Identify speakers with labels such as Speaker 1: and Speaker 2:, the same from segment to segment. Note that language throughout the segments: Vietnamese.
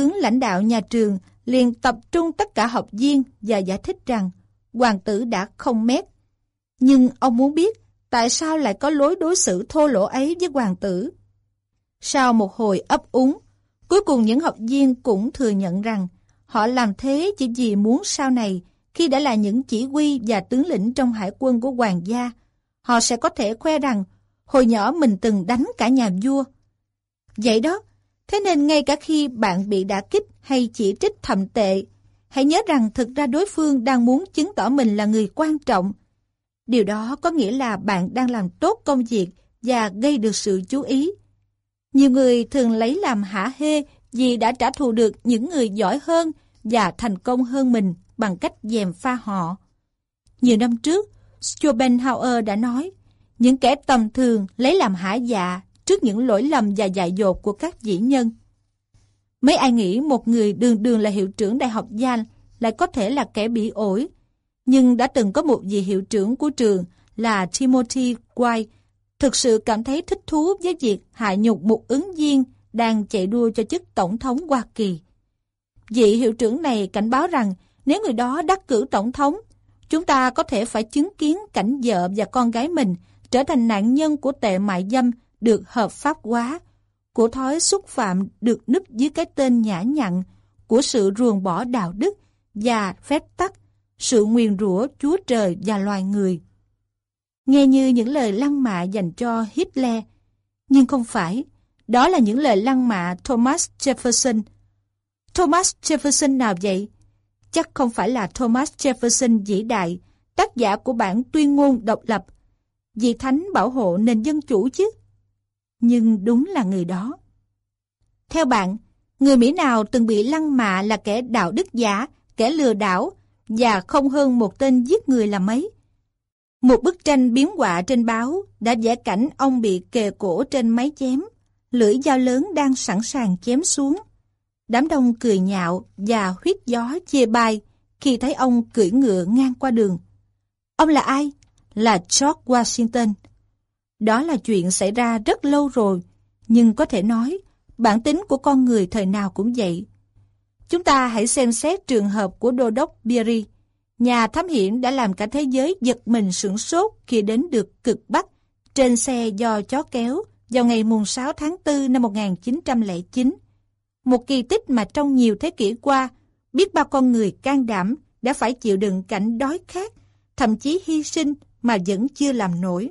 Speaker 1: Tướng lãnh đạo nhà trường liền tập trung tất cả học viên và giải thích rằng hoàng tử đã không mét. Nhưng ông muốn biết tại sao lại có lối đối xử thô lỗ ấy với hoàng tử. Sau một hồi ấp úng, cuối cùng những học viên cũng thừa nhận rằng họ làm thế chỉ vì muốn sau này, khi đã là những chỉ huy và tướng lĩnh trong hải quân của hoàng gia, họ sẽ có thể khoe rằng hồi nhỏ mình từng đánh cả nhà vua. Vậy đó, thế nên ngay cả khi bạn bị đả kích hay chỉ trích thậm tệ, hãy nhớ rằng thực ra đối phương đang muốn chứng tỏ mình là người quan trọng. Điều đó có nghĩa là bạn đang làm tốt công việc và gây được sự chú ý. Nhiều người thường lấy làm hả hê vì đã trả thù được những người giỏi hơn và thành công hơn mình bằng cách gièm pha họ. Nhiều năm trước, Schopenhauer đã nói, những kẻ tầm thường lấy làm hả dạ trước những lỗi lầm và dại dột của các vĩ nhân. Mấy ai nghĩ một người đường đường là hiệu trưởng đại học Yale lại có thể là kẻ bỉ ổi, nhưng đã từng có một vị hiệu trưởng của trường là Timothy White thực sự cảm thấy thích thú với việc hạ nhục một ứng viên đang chạy đua cho chức tổng thống Hoa Kỳ. Vị hiệu trưởng này cảnh báo rằng nếu người đó đắc cử tổng thống, chúng ta có thể phải chứng kiến cảnh vợ và con gái mình trở thành nạn nhân của tệ mại dâm được hợp pháp hóa, của thói xúc phạm được núp dưới cái tên nhã nhặn, của sự ruồng bỏ đạo đức và phép tắc, sự nguyền rủa Chúa Trời và loài người. Nghe như những lời lăng mạ dành cho Hitler, nhưng không phải. Đó là những lời lăng mạ Thomas Jefferson. Thomas Jefferson nào vậy? Chắc không phải là Thomas Jefferson vĩ đại, tác giả của bản tuyên ngôn độc lập, vị thánh bảo hộ nền dân chủ chứ. Nhưng đúng là người đó. Theo bạn, người Mỹ nào từng bị lăng mạ là kẻ đạo đức giả, kẻ lừa đảo và không hơn một tên giết người là mấy? Một bức tranh biếm họa trên báo đã vẽ cảnh ông bị kề cổ trên máy chém, lưỡi dao lớn đang sẵn sàng chém xuống. Đám đông cười nhạo và huýt gió chê bai khi thấy ông cưỡi ngựa ngang qua đường. Ông là ai? Là George Washington. Đó là chuyện xảy ra rất lâu rồi, nhưng có thể nói bản tính của con người thời nào cũng vậy. Chúng ta hãy xem xét trường hợp của Đô đốc Peary, nhà thám hiểm đã làm cả thế giới giật mình sửng sốt khi đến được cực Bắc trên xe do chó kéo vào ngày mùng 6 tháng 4 năm 1909. Một kỳ tích mà trong nhiều thế kỷ qua, biết bao con người can đảm đã phải chịu đựng cảnh đói khát, thậm chí hy sinh mà vẫn chưa làm nổi.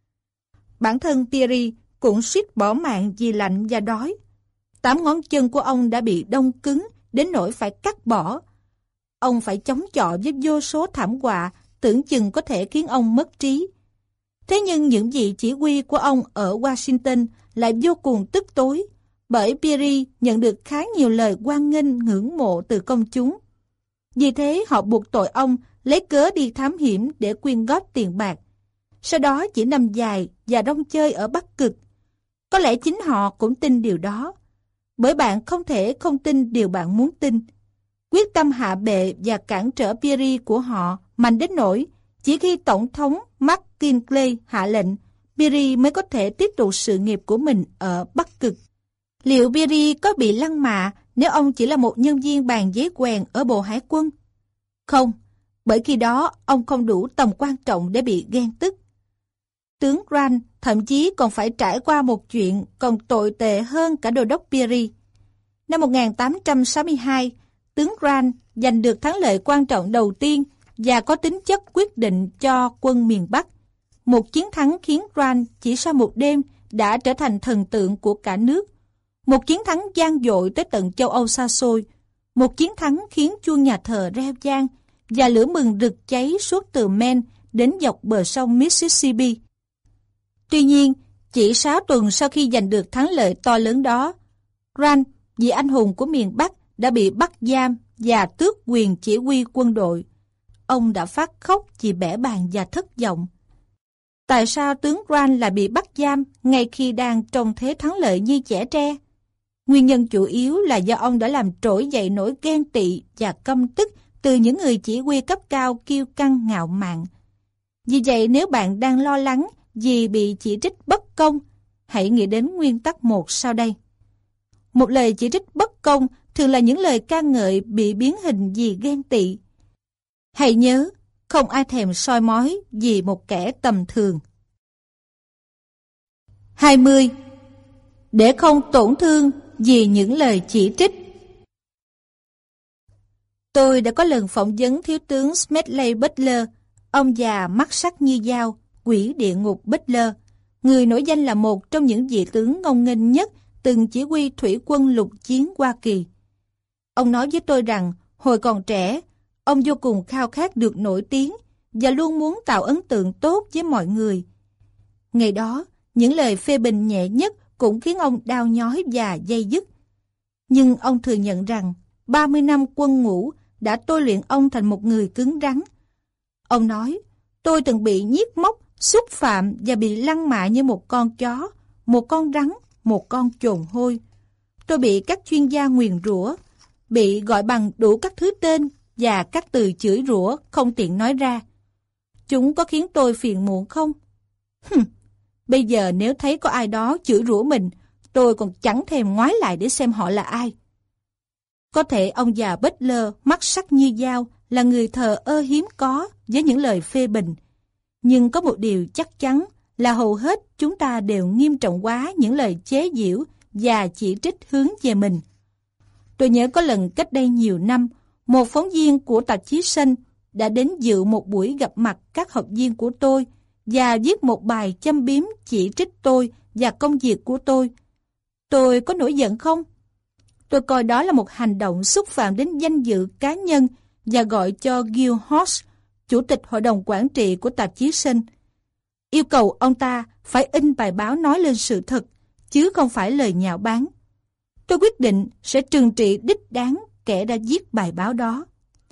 Speaker 1: Bản thân Peary cũng suýt bỏ mạng vì lạnh và đói. 8 ngón chân của ông đã bị đông cứng đến nỗi phải cắt bỏ. Ông phải chống chọi với vô số thảm họa tưởng chừng có thể khiến ông mất trí. Thế nhưng những vị chỉ huy của ông ở Washington lại vô cùng tức tối, bởi Peary nhận được khá nhiều lời hoan nghênh ngưỡng mộ từ công chúng. Vì thế họ buộc tội ông lấy cớ đi thám hiểm để quyên góp tiền bạc. Sau đó chỉ nằm dài và rong chơi ở Bắc Cực. Có lẽ chính họ cũng tin điều đó, bởi bạn không thể không tin điều bạn muốn tin. Quyết tâm hạ bệ và cản trở Peary của họ mạnh đến nỗi chỉ khi Tổng thống McKinley hạ lệnh, Peary mới có thể tiếp tục sự nghiệp của mình ở Bắc Cực. Liệu Peary có bị lăng mạ nếu ông chỉ là một nhân viên bàn giấy quèn ở Bộ Hải quân? Không, bởi khi đó ông không đủ tầm quan trọng để bị ghen tức. Tướng Grant thậm chí còn phải trải qua một chuyện còn tồi tệ hơn cả Đô đốc Peary. Năm 1862, tướng Grant giành được thắng lợi quan trọng đầu tiên và có tính chất quyết định cho quân miền Bắc. Một chiến thắng khiến Grant chỉ sau một đêm đã trở thành thần tượng của cả nước. Một chiến thắng vang dội tới tận châu Âu xa xôi. Một chiến thắng khiến chuông nhà thờ reo vang và lửa mừng rực cháy suốt từ Maine đến dọc bờ sông Mississippi. Tuy nhiên, chỉ 6 tuần sau khi giành được thắng lợi to lớn đó, Grant, vị anh hùng của miền Bắc, đã bị bắt giam và tước quyền chỉ huy quân đội. Ông đã phát khóc vì bẽ bàng và thất vọng. Tại sao tướng Grant lại bị bắt giam ngay khi đang trong thế thắng lợi như trẻ tre? Nguyên nhân chủ yếu là do ông đã làm trỗi dậy nỗi ghen tị và căm tức từ những người chỉ huy cấp cao kiêu căng ngạo mạn. Vì vậy, nếu bạn đang lo lắng vì bị chỉ trích bất công, hãy nghĩ đến nguyên tắc 1 sau đây. Một lời chỉ trích bất công thường là những lời ca ngợi bị biến hình vì ghen tị. Hãy nhớ, không ai thèm soi mói vì một kẻ tầm thường. 20. Để không tổn thương vì những lời chỉ trích. Tôi đã có lần phỏng vấn thiếu tướng Smedley Butler, ông già mắt sắc như dao, quỷ địa ngục Butler, người nổi danh là một trong những vị tướng ngông nghênh nhất từng chỉ huy thủy quân lục chiến Hoa Kỳ. Ông nói với tôi rằng, hồi còn trẻ, ông vô cùng khao khát được nổi tiếng và luôn muốn tạo ấn tượng tốt với mọi người. Ngày đó, những lời phê bình nhẹ nhất cũng khiến ông đau nhói và day dứt. Nhưng ông thừa nhận rằng 30 năm quân ngũ đã tôi luyện ông thành một người cứng rắn. Ông nói, tôi từng bị nhiếc móc, xúc phạm và bị lăng mạ như một con chó, một con rắn, một con chồn hôi. Tôi bị các chuyên gia nguyền rủa, bị gọi bằng đủ các thứ tên và các từ chửi rủa không tiện nói ra. Chúng có khiến tôi phiền muộn không? Bây giờ nếu thấy có ai đó chửi rủa mình, tôi còn chẳng thèm ngoái lại để xem họ là ai. Có thể ông già Butler mắt sắc như dao là người thờ ơ hiếm có với những lời phê bình. Nhưng có một điều chắc chắn là hầu hết chúng ta đều nghiêm trọng quá những lời chế giễu và chỉ trích hướng về mình. Tôi nhớ có lần cách đây nhiều năm, một phóng viên của tạp chí Sun đã đến dự một buổi gặp mặt các học viên của tôi và viết một bài châm biếm chỉ trích tôi và công việc của tôi. Tôi có nổi giận không? Tôi coi đó là một hành động xúc phạm đến danh dự cá nhân và gọi cho Gil Hodge, chủ tịch hội đồng quản trị của tạp chí Sun, yêu cầu ông ta phải in bài báo nói lên sự thật, chứ không phải lời nhạo báng. Tôi quyết định sẽ trừng trị đích đáng kẻ đã viết bài báo đó.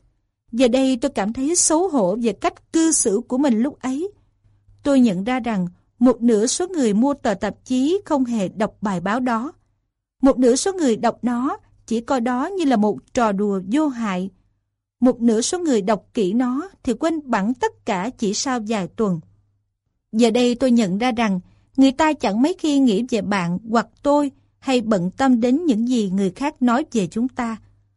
Speaker 1: Giờ đây tôi cảm thấy xấu hổ về cách cư xử của mình lúc ấy. Tôi nhận ra rằng một nửa số người mua tờ tạp chí không hề đọc bài báo đó. Một nửa số người đọc nó chỉ coi đó như là một trò đùa vô hại. Một nửa số người đọc kỹ nó thì quên bẵng tất cả chỉ sau vài tuần. Giờ đây tôi nhận ra rằng người ta chẳng mấy khi nghĩ về bạn hoặc tôi hay bận tâm đến những gì người khác nói về chúng ta.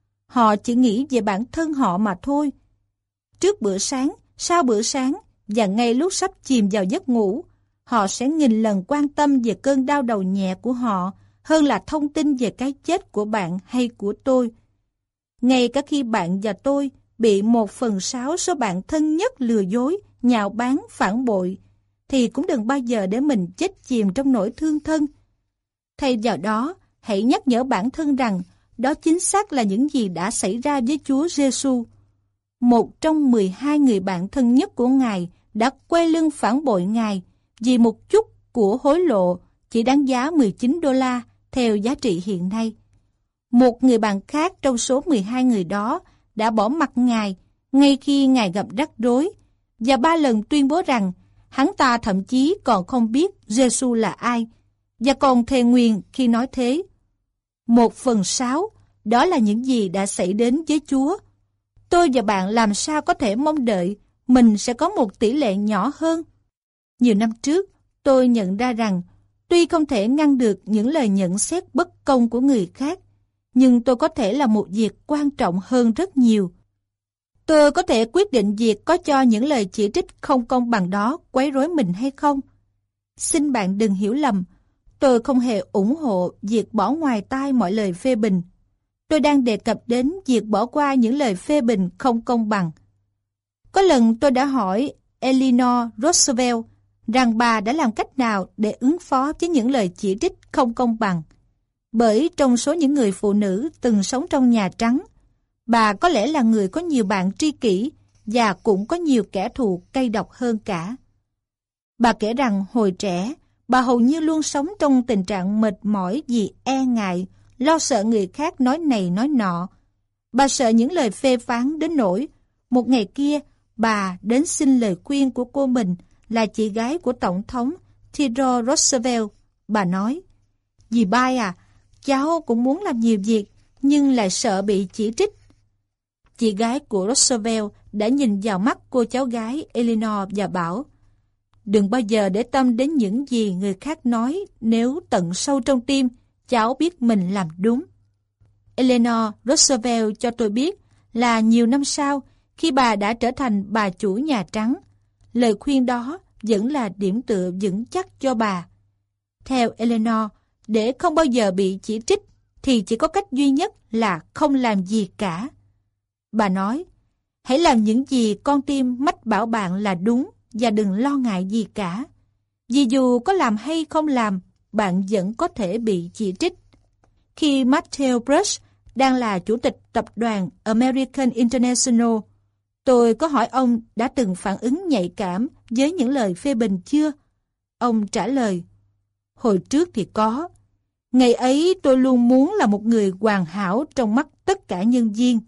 Speaker 1: Họ chỉ nghĩ về bản thân họ mà thôi. Trước bữa sáng, sau bữa sáng và ngay lúc sắp chìm vào giấc ngủ, họ sẽ nghìn lần quan tâm về cơn đau đầu nhẹ của họ hơn là thông tin về cái chết của bạn hay của tôi. Ngay cả khi bạn và tôi bị 1/6 số bạn thân nhất lừa dối, nhạo báng, phản bội, thì cũng đừng bao giờ để mình chết chìm trong nỗi thương thân. Thay vào đó, hãy nhắc nhở bản thân rằng đó chính xác là những gì đã xảy ra với Chúa Giêsu. Một trong 12 người bạn thân nhất của Ngài đã quay lưng phản bội Ngài vì một chút của hối lộ chỉ đáng giá $19 theo giá trị hiện nay. Một người bạn khác trong số 12 người đó đã bỏ mặc Ngài ngay khi Ngài gặp rắc rối và 3 lần tuyên bố rằng hắn ta thậm chí còn không biết Giêsu là ai và còn thề nguyền khi nói thế. 1/6, đó là những gì đã xảy đến với Chúa. Tôi và bạn làm sao có thể mong đợi mình sẽ có một tỷ lệ nhỏ hơn? Nhiều năm trước, tôi nhận ra rằng tuy không thể ngăn được những lời nhận xét bất công của người khác, nhưng tôi có thể làm một việc quan trọng hơn rất nhiều. Tôi có thể quyết định việc có cho những lời chỉ trích không công bằng đó quấy rối mình hay không. Xin bạn đừng hiểu lầm, tôi không hề ủng hộ việc bỏ ngoài tai mọi lời phê bình. Tôi đang đề cập đến việc bỏ qua những lời phê bình không công bằng. Có lần tôi đã hỏi Eleanor Roosevelt rằng bà đã làm cách nào để ứng phó với những lời chỉ trích không công bằng. Bởi trong số những người phụ nữ từng sống trong Nhà Trắng, bà có lẽ là người có nhiều bạn tri kỷ và cũng có nhiều kẻ thù cay độc hơn cả. Bà kể rằng hồi trẻ, bà hầu như luôn sống trong tình trạng mệt mỏi vì e ngại, lo sợ người khác nói này nói nọ. Bà sợ những lời phê phán đến nỗi một ngày kia bà đến xin lời khuyên của cô mình là chị gái của Tổng thống Theodore Roosevelt. Bà nói, dì Bai à, cháu cũng muốn làm nhiều việc nhưng lại sợ bị chỉ trích. Chị gái của Roosevelt đã nhìn vào mắt cô cháu gái Eleanor và bảo, đừng bao giờ để tâm đến những gì người khác nói nếu tận sâu trong tim cháu biết mình làm đúng. Eleanor Roosevelt cho tôi biết là nhiều năm sau, khi bà đã trở thành bà chủ Nhà Trắng, lời khuyên đó vẫn là điểm tựa vững chắc cho bà. Theo Eleanor, để không bao giờ bị chỉ trích thì chỉ có cách duy nhất là không làm gì cả. Bà nói, hãy làm những gì con tim mách bảo bạn là đúng và đừng lo ngại gì cả. Vì dù có làm hay không làm, bạn vẫn có thể bị chỉ trích. Khi Matthew Brush đang là chủ tịch tập đoàn American International, tôi có hỏi ông đã từng phản ứng nhạy cảm với những lời phê bình chưa? Ông trả lời, hồi trước thì có. Ngày ấy tôi luôn muốn là một người hoàn hảo trong mắt tất cả nhân viên.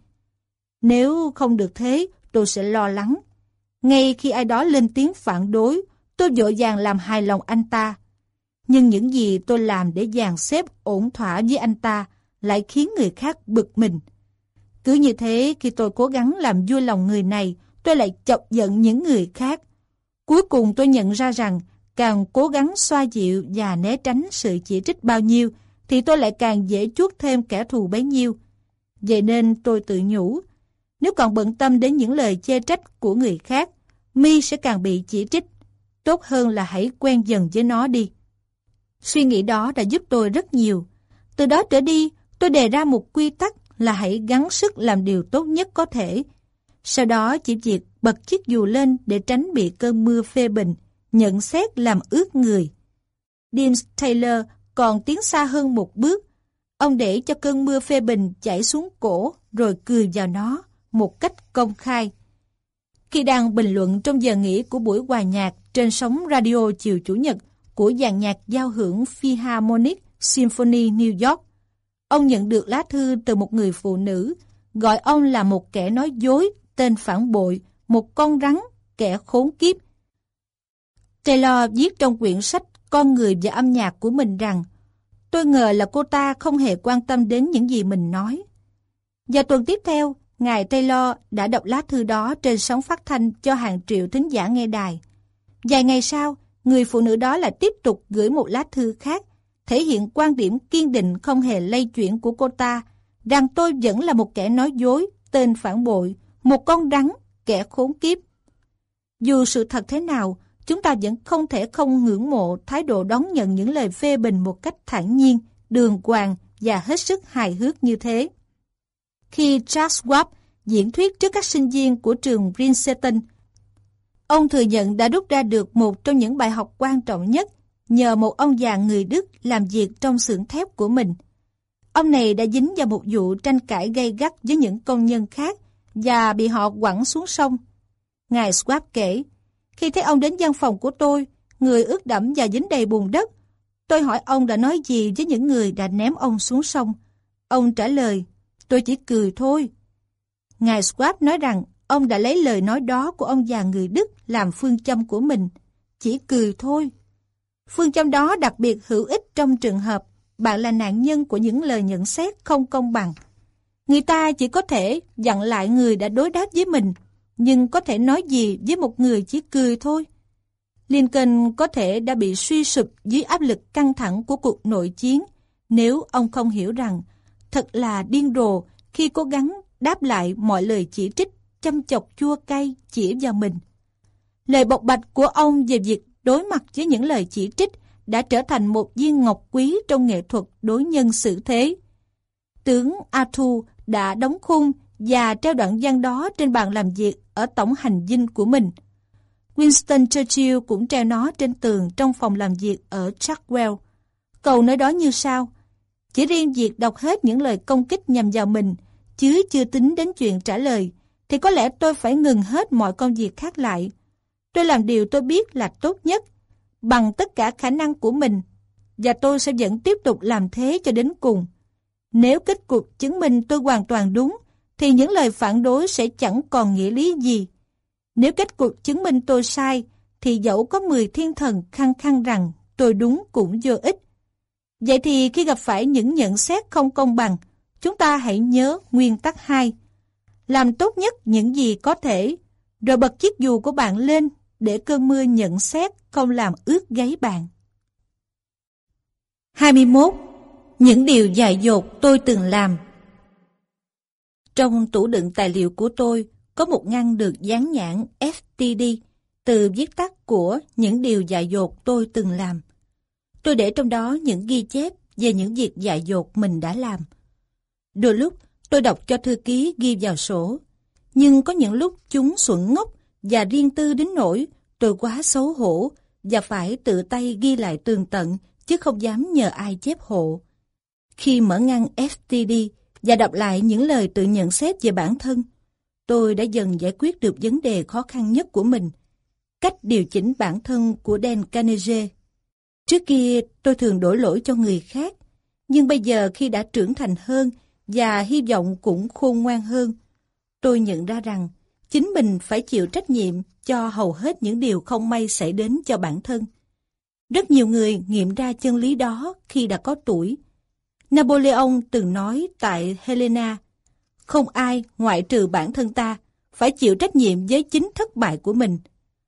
Speaker 1: Nếu không được thế, tôi sẽ lo lắng. Ngay khi ai đó lên tiếng phản đối, tôi vội vàng làm hài lòng anh ta. Nhưng những gì tôi làm để dàn xếp ổn thỏa với anh ta lại khiến người khác bực mình. Cứ như thế, khi tôi cố gắng làm vui lòng người này, tôi lại chọc giận những người khác. Cuối cùng tôi nhận ra rằng, càng cố gắng xoa dịu và né tránh sự chỉ trích bao nhiêu, thì tôi lại càng dễ chuốc thêm kẻ thù bấy nhiêu. Vậy nên tôi tự nhủ, nếu còn bận tâm đến những lời chê trách của người khác, mi sẽ càng bị chỉ trích. Tốt hơn là hãy quen dần với nó đi. Suy nghĩ đó đã giúp tôi rất nhiều. Từ đó trở đi, tôi đề ra một quy tắc là hãy gắng sức làm điều tốt nhất có thể. Sau đó chỉ việc bật chiếc dù lên để tránh bị cơn mưa phê bình, nhận xét làm ướt người. James Taylor còn tiến xa hơn một bước. Ông để cho cơn mưa phê bình chảy xuống cổ rồi cười vào nó một cách công khai. Khi đang bình luận trong giờ nghỉ của buổi hòa nhạc trên sóng radio chiều Chủ nhật của dàn nhạc giao hưởng Philharmonic Symphony New York, ông nhận được lá thư từ một người phụ nữ, gọi ông là một kẻ nói dối, tên phản bội, một con rắn, kẻ khốn kiếp. Taylor viết trong quyển sách Con người và âm nhạc của mình rằng, tôi ngờ là cô ta không hề quan tâm đến những gì mình nói. Và tuần tiếp theo, ngài Taylor đã đọc lá thư đó trên sóng phát thanh cho hàng triệu thính giả nghe đài. Vài ngày sau, người phụ nữ đó lại tiếp tục gửi một lá thư khác, thể hiện quan điểm kiên định không hề lay chuyển của cô ta, rằng tôi vẫn là một kẻ nói dối, tên phản bội, một con rắn, kẻ khốn kiếp. Dù sự thật thế nào, chúng ta vẫn không thể không ngưỡng mộ thái độ đón nhận những lời phê bình một cách thản nhiên, đường hoàng và hết sức hài hước như thế. Khi Charles Schwab diễn thuyết trước các sinh viên của trường Princeton, ông thừa nhận đã rút ra được một trong những bài học quan trọng nhất nhờ một ông già người Đức làm việc trong xưởng thép của mình. Ông này đã dính vào một vụ tranh cãi gay gắt với những công nhân khác và bị họ quẳng xuống sông. Ngài Schwab kể, khi thấy ông đến văn phòng của tôi, người ướt đẫm và dính đầy bùn đất, tôi hỏi ông đã nói gì với những người đã ném ông xuống sông. Ông trả lời, tôi chỉ cười thôi. Ngài Schwab nói rằng ông đã lấy lời nói đó của ông già người Đức làm phương châm của mình. Chỉ cười thôi. Phương châm đó đặc biệt hữu ích trong trường hợp bạn là nạn nhân của những lời nhận xét không công bằng. Người ta chỉ có thể dặn lại người đã đối đáp với mình, nhưng có thể nói gì với một người chỉ cười thôi. Lincoln có thể đã bị suy sụp dưới áp lực căng thẳng của cuộc nội chiến nếu ông không hiểu rằng thật là điên rồ khi cố gắng đáp lại mọi lời chỉ trích châm chọc chua cay chỉ vào mình. Lời bộc bạch của ông về việc đối mặt với những lời chỉ trích đã trở thành một viên ngọc quý trong nghệ thuật đối nhân xử thế. Tướng Arthur đã đóng khung và treo đoạn văn đó trên bàn làm việc ở tổng hành dinh của mình. Winston Churchill cũng treo nó trên tường trong phòng làm việc ở Chartwell. Câu nói đó như sau: chỉ riêng việc đọc hết những lời công kích nhằm vào mình, chứ chưa tính đến chuyện trả lời, thì có lẽ tôi phải ngừng hết mọi công việc khác lại. Tôi làm điều tôi biết là tốt nhất, bằng tất cả khả năng của mình, và tôi sẽ vẫn tiếp tục làm thế cho đến cùng. Nếu kết cục chứng minh tôi hoàn toàn đúng, thì những lời phản đối sẽ chẳng còn nghĩa lý gì. Nếu kết cục chứng minh tôi sai, thì dẫu có 10 thiên thần khăng khăng rằng tôi đúng cũng vô ích. Vậy thì khi gặp phải những nhận xét không công bằng, chúng ta hãy nhớ nguyên tắc 2. Làm tốt nhất những gì có thể, rồi bật chiếc dù của bạn lên để cơn mưa nhận xét không làm ướt gáy bạn. 21. Những điều dại dột tôi từng làm. Trong tủ đựng tài liệu của tôi có một ngăn được dán nhãn FTD, từ viết tắt của những điều dại dột tôi từng làm. Tôi để trong đó những ghi chép về những việc dại dột mình đã làm. Đôi lúc tôi đọc cho thư ký ghi vào sổ, nhưng có những lúc chúng xuẩn ngốc và riêng tư đến nỗi tôi quá xấu hổ và phải tự tay ghi lại tường tận chứ không dám nhờ ai chép hộ. Khi mở ngăn FTD và đọc lại những lời tự nhận xét về bản thân, tôi đã dần giải quyết được vấn đề khó khăn nhất của mình, cách điều chỉnh bản thân của Dan Carnegie. Trước kia tôi thường đổ lỗi cho người khác, nhưng bây giờ khi đã trưởng thành hơn và hy vọng cũng khôn ngoan hơn, tôi nhận ra rằng chính mình phải chịu trách nhiệm cho hầu hết những điều không may xảy đến cho bản thân. Rất nhiều người nghiệm ra chân lý đó khi đã có tuổi. Napoleon từng nói tại Helena, không ai ngoại trừ bản thân ta phải chịu trách nhiệm với chính thất bại của mình.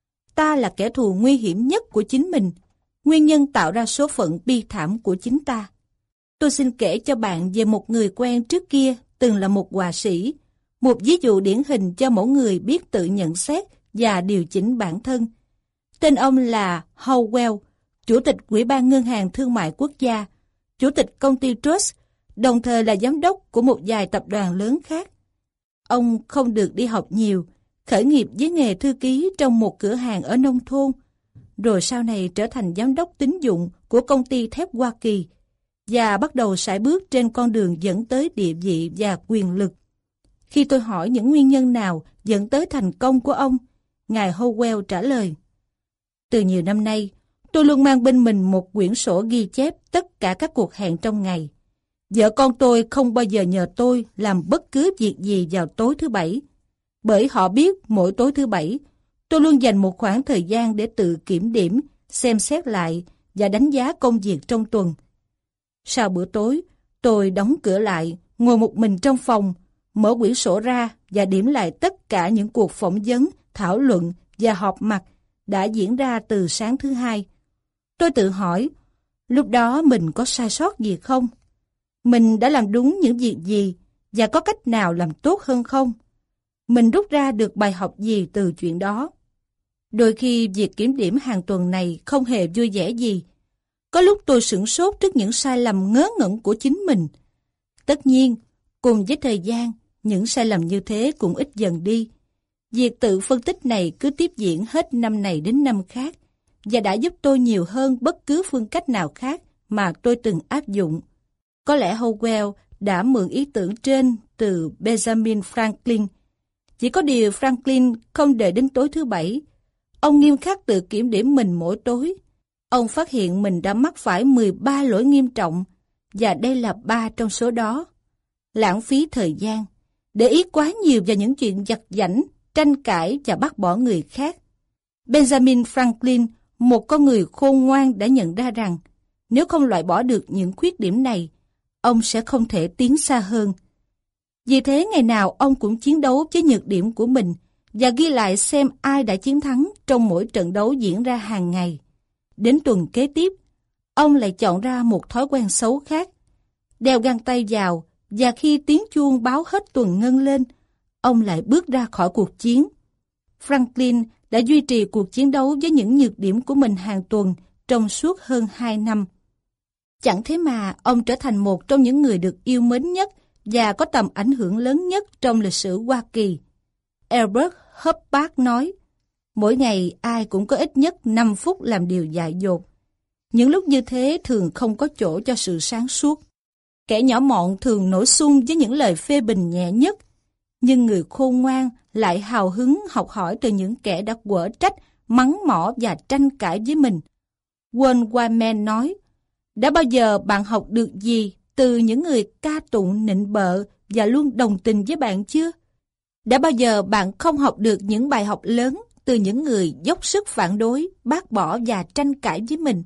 Speaker 1: Ta là kẻ thù nguy hiểm nhất của chính mình, nguyên nhân tạo ra số phận bi thảm của chính ta. Tôi xin kể cho bạn về một người quen trước kia từng là một họa sĩ, một ví dụ điển hình cho mẫu người biết tự nhận xét và điều chỉnh bản thân. Tên ông là Howell, Chủ tịch Ủy ban Ngân hàng Thương mại Quốc gia, Chủ tịch công ty Trust, đồng thời là giám đốc của một vài tập đoàn lớn khác. Ông không được đi học nhiều, khởi nghiệp với nghề thư ký trong một cửa hàng ở nông thôn, rồi sau này trở thành giám đốc tín dụng của công ty thép Hoa Kỳ và bắt đầu sải bước trên con đường dẫn tới địa vị và quyền lực. Khi tôi hỏi những nguyên nhân nào dẫn tới thành công của ông, ngài Howell trả lời: từ nhiều năm nay, tôi luôn mang bên mình một quyển sổ ghi chép tất cả các cuộc hẹn trong ngày. Vợ con tôi không bao giờ nhờ tôi làm bất cứ việc gì vào tối thứ Bảy, bởi họ biết mỗi tối thứ Bảy, tôi luôn dành một khoảng thời gian để tự kiểm điểm, xem xét lại và đánh giá công việc trong tuần. Sau bữa tối, tôi đóng cửa lại, ngồi một mình trong phòng, mở quyển sổ ra và điểm lại tất cả những cuộc phỏng vấn, thảo luận và họp mặt đã diễn ra từ sáng thứ Hai. Tôi tự hỏi, lúc đó mình có sai sót gì không? Mình đã làm đúng những việc gì và có cách nào làm tốt hơn không? Mình rút ra được bài học gì từ chuyện đó? Đôi khi việc kiểm điểm hàng tuần này không hề vui vẻ gì. Có lúc tôi sửng sốt trước những sai lầm ngớ ngẩn của chính mình. Tất nhiên, cùng với thời gian, những sai lầm như thế cũng ít dần đi. Việc tự phân tích này cứ tiếp diễn hết năm này đến năm khác và đã giúp tôi nhiều hơn bất cứ phương cách nào khác mà tôi từng áp dụng. Có lẽ Howell đã mượn ý tưởng trên từ Benjamin Franklin. Chỉ có điều Franklin không đợi đến tối thứ Bảy. Ông nghiêm khắc tự kiểm điểm mình mỗi tối. Ông phát hiện mình đã mắc phải 13 lỗi nghiêm trọng, và đây là 3 trong số đó. Lãng phí thời gian, để ý quá nhiều vào những chuyện vặt vãnh, tranh cãi và bác bỏ người khác. Benjamin Franklin, một con người khôn ngoan, đã nhận ra rằng nếu không loại bỏ được những khuyết điểm này, ông sẽ không thể tiến xa hơn. Vì thế ngày nào ông cũng chiến đấu với nhược điểm của mình và ghi lại xem ai đã chiến thắng trong mỗi trận đấu diễn ra hàng ngày. Đến tuần kế tiếp, ông lại chọn ra một thói quen xấu khác, đeo găng tay vào, và khi tiếng chuông báo hết tuần ngân lên, ông lại bước ra khỏi cuộc chiến. Franklin đã duy trì cuộc chiến đấu với những nhược điểm của mình hàng tuần trong suốt hơn 2 năm. Chẳng thế mà ông trở thành một trong những người được yêu mến nhất và có tầm ảnh hưởng lớn nhất trong lịch sử Hoa Kỳ. Albert Hubbard nói, mỗi ngày ai cũng có ít nhất 5 phút làm điều dại dột. Những lúc như thế thường không có chỗ cho sự sáng suốt. Kẻ nhỏ mọn thường nổi xung với những lời phê bình nhẹ nhất, nhưng người khôn ngoan lại hào hứng học hỏi từ những kẻ đã quở trách, mắng mỏ và tranh cãi với mình. Walt Whitman nói, đã bao giờ bạn học được gì từ những người ca tụng nịnh bợ và luôn đồng tình với bạn chưa? Đã bao giờ bạn không học được những bài học lớn từ những người dốc sức phản đối, bác bỏ và tranh cãi với mình?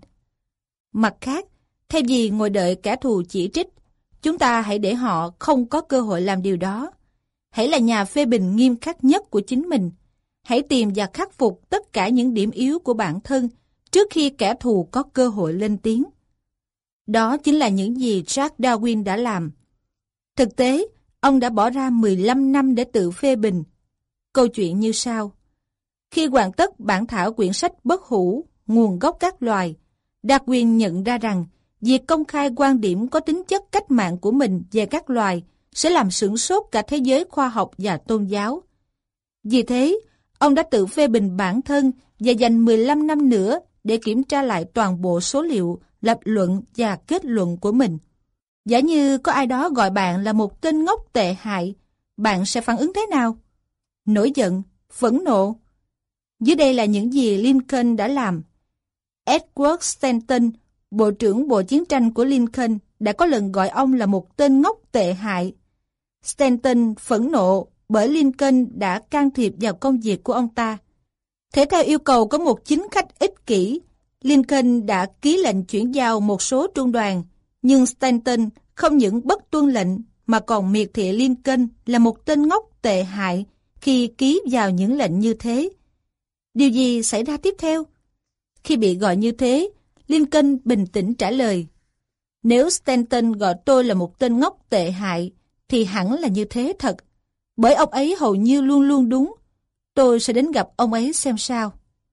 Speaker 1: Mặt khác, thay vì ngồi đợi kẻ thù chỉ trích, chúng ta hãy để họ không có cơ hội làm điều đó. Hãy là nhà phê bình nghiêm khắc nhất của chính mình. Hãy tìm và khắc phục tất cả những điểm yếu của bản thân trước khi kẻ thù có cơ hội lên tiếng. Đó chính là những gì Charles Darwin đã làm. Thực tế, ông đã bỏ ra 15 năm để tự phê bình. Câu chuyện như sau. Khi hoàn tất bản thảo quyển sách bất hủ, nguồn gốc các loài, Darwin nhận ra rằng việc công khai quan điểm có tính chất cách mạng của mình về các loài sẽ làm sửng sốt cả thế giới khoa học và tôn giáo. Vì thế, ông đã tự phê bình bản thân và dành 15 năm nữa để kiểm tra lại toàn bộ số liệu, lập luận và kết luận của mình. Giả như có ai đó gọi bạn là một tên ngốc tệ hại, bạn sẽ phản ứng thế nào? Nổi giận, phẫn nộ. Dưới đây là những gì Lincoln đã làm. Edward Stanton, Bộ trưởng Bộ Chiến tranh của Lincoln, đã có lần gọi ông là một tên ngốc tệ hại. Stanton phẫn nộ bởi Lincoln đã can thiệp vào công việc của ông ta. Thể theo yêu cầu của một chính khách ích kỷ, Lincoln đã ký lệnh chuyển giao một số trung đoàn, nhưng Stanton không những bất tuân lệnh mà còn miệt thị Lincoln là một tên ngốc tệ hại khi ký vào những lệnh như thế. Điều gì xảy ra tiếp theo? Khi bị gọi như thế, Lincoln bình tĩnh trả lời: nếu Stanton gọi tôi là một tên ngốc tệ hại, thì hẳn là như thế thật, bởi ông ấy hầu như luôn luôn đúng. Tôi sẽ đến gặp ông ấy xem sao.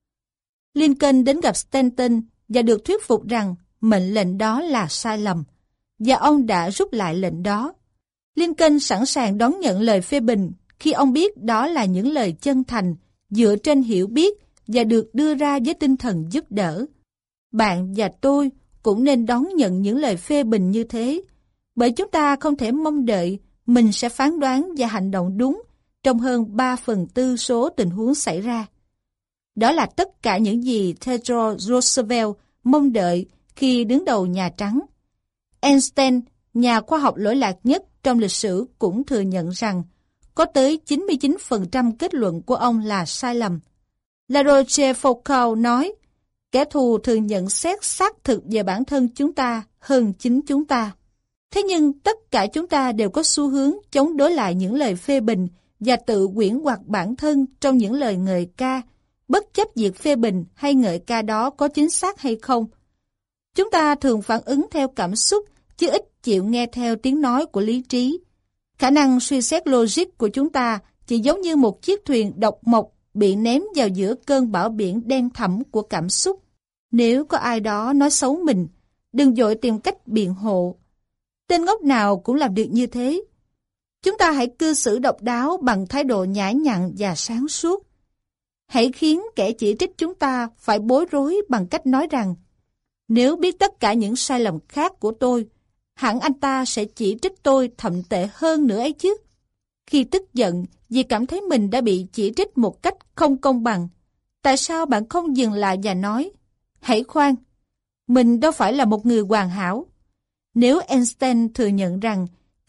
Speaker 1: Lincoln đến gặp Stanton và được thuyết phục rằng mệnh lệnh đó là sai lầm, và ông đã rút lại lệnh đó. Lincoln sẵn sàng đón nhận lời phê bình khi ông biết đó là những lời chân thành, dựa trên hiểu biết và được đưa ra với tinh thần giúp đỡ. Bạn và tôi cũng nên đón nhận những lời phê bình như thế, bởi chúng ta không thể mong đợi mình sẽ phán đoán và hành động đúng trong hơn 3/4 số tình huống xảy ra. Đó là tất cả những gì Theodore Roosevelt mong đợi khi đứng đầu Nhà Trắng. Einstein, nhà khoa học lỗi lạc nhất trong lịch sử, cũng thừa nhận rằng có tới 99% kết luận của ông là sai lầm. La Rochefoucauld nói, kẻ thù thường nhận xét xác thực về bản thân chúng ta hơn chính chúng ta. Thế nhưng tất cả chúng ta đều có xu hướng chống đối lại những lời phê bình và tự quyển hoặc bản thân trong những lời ngợi ca, bất chấp việc phê bình hay ngợi ca đó có chính xác hay không. Chúng ta thường phản ứng theo cảm xúc, chứ ít chịu nghe theo tiếng nói của lý trí. Khả năng suy xét logic của chúng ta chỉ giống như một chiếc thuyền độc mộc bị ném vào giữa cơn bão biển đen thẳm của cảm xúc. Nếu có ai đó nói xấu mình, đừng vội tìm cách biện hộ. Tên ngốc nào cũng làm được như thế. Chúng ta hãy cư xử độc đáo bằng thái độ nhã nhặn và sáng suốt. Hãy khiến kẻ chỉ trích chúng ta phải bối rối bằng cách nói rằng, nếu biết tất cả những sai lầm khác của tôi, hẳn anh ta sẽ chỉ trích tôi thậm tệ hơn nữa ấy chứ. Khi tức giận vì cảm thấy mình đã bị chỉ trích một cách không công bằng, tại sao bạn không dừng lại và nói, hãy khoan, mình đâu phải là một người hoàn hảo. Nếu Einstein thừa nhận rằng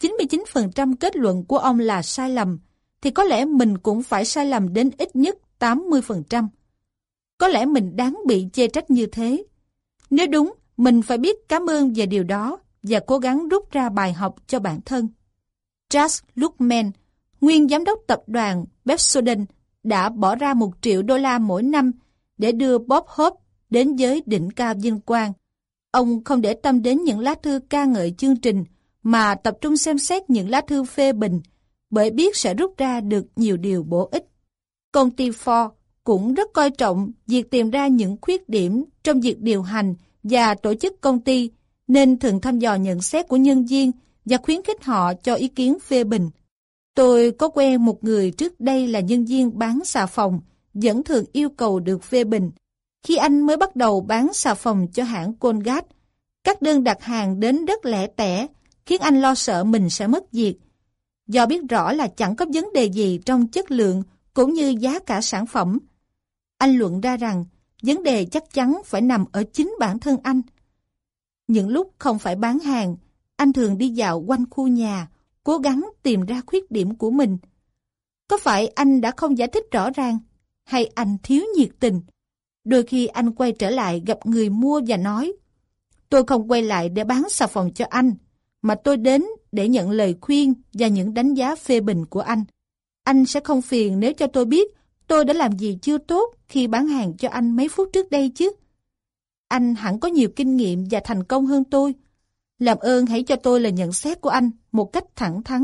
Speaker 1: 99% kết luận của ông là sai lầm, thì có lẽ mình cũng phải sai lầm đến ít nhất 80%. Có lẽ mình đáng bị chê trách như thế. Nếu đúng, mình phải biết cảm ơn về điều đó và cố gắng rút ra bài học cho bản thân. Charles Luckman, nguyên giám đốc tập đoàn Pepsodent, đã bỏ ra $1 triệu mỗi năm để đưa Bob Hope đến giới đỉnh cao vinh quang. Ông không để tâm đến những lá thư ca ngợi chương trình, mà tập trung xem xét những lá thư phê bình, bởi biết sẽ rút ra được nhiều điều bổ ích. Công ty Ford cũng rất coi trọng việc tìm ra những khuyết điểm trong việc điều hành và tổ chức công ty, nên thường thăm dò nhận xét của nhân viên và khuyến khích họ cho ý kiến phê bình. Tôi có quen một người trước đây là nhân viên bán xà phòng, vẫn thường yêu cầu được phê bình. Khi anh mới bắt đầu bán xà phòng cho hãng Colgate, các đơn đặt hàng đến rất lẻ tẻ, khiến anh lo sợ mình sẽ mất việc. Do biết rõ là chẳng có vấn đề gì trong chất lượng cũng như giá cả sản phẩm, anh luận ra rằng vấn đề chắc chắn phải nằm ở chính bản thân anh. Những lúc không phải bán hàng, anh thường đi dạo quanh khu nhà, cố gắng tìm ra khuyết điểm của mình. Có phải anh đã không giải thích rõ ràng, hay anh thiếu nhiệt tình? Đôi khi anh quay trở lại gặp người mua và nói, tôi không quay lại để bán xà phòng cho anh, mà tôi đến để nhận lời khuyên và những đánh giá phê bình của anh. Anh sẽ không phiền nếu cho tôi biết tôi đã làm gì chưa tốt khi bán hàng cho anh mấy phút trước đây chứ. Anh hẳn có nhiều kinh nghiệm và thành công hơn tôi. Làm ơn hãy cho tôi lời nhận xét của anh một cách thẳng thắn,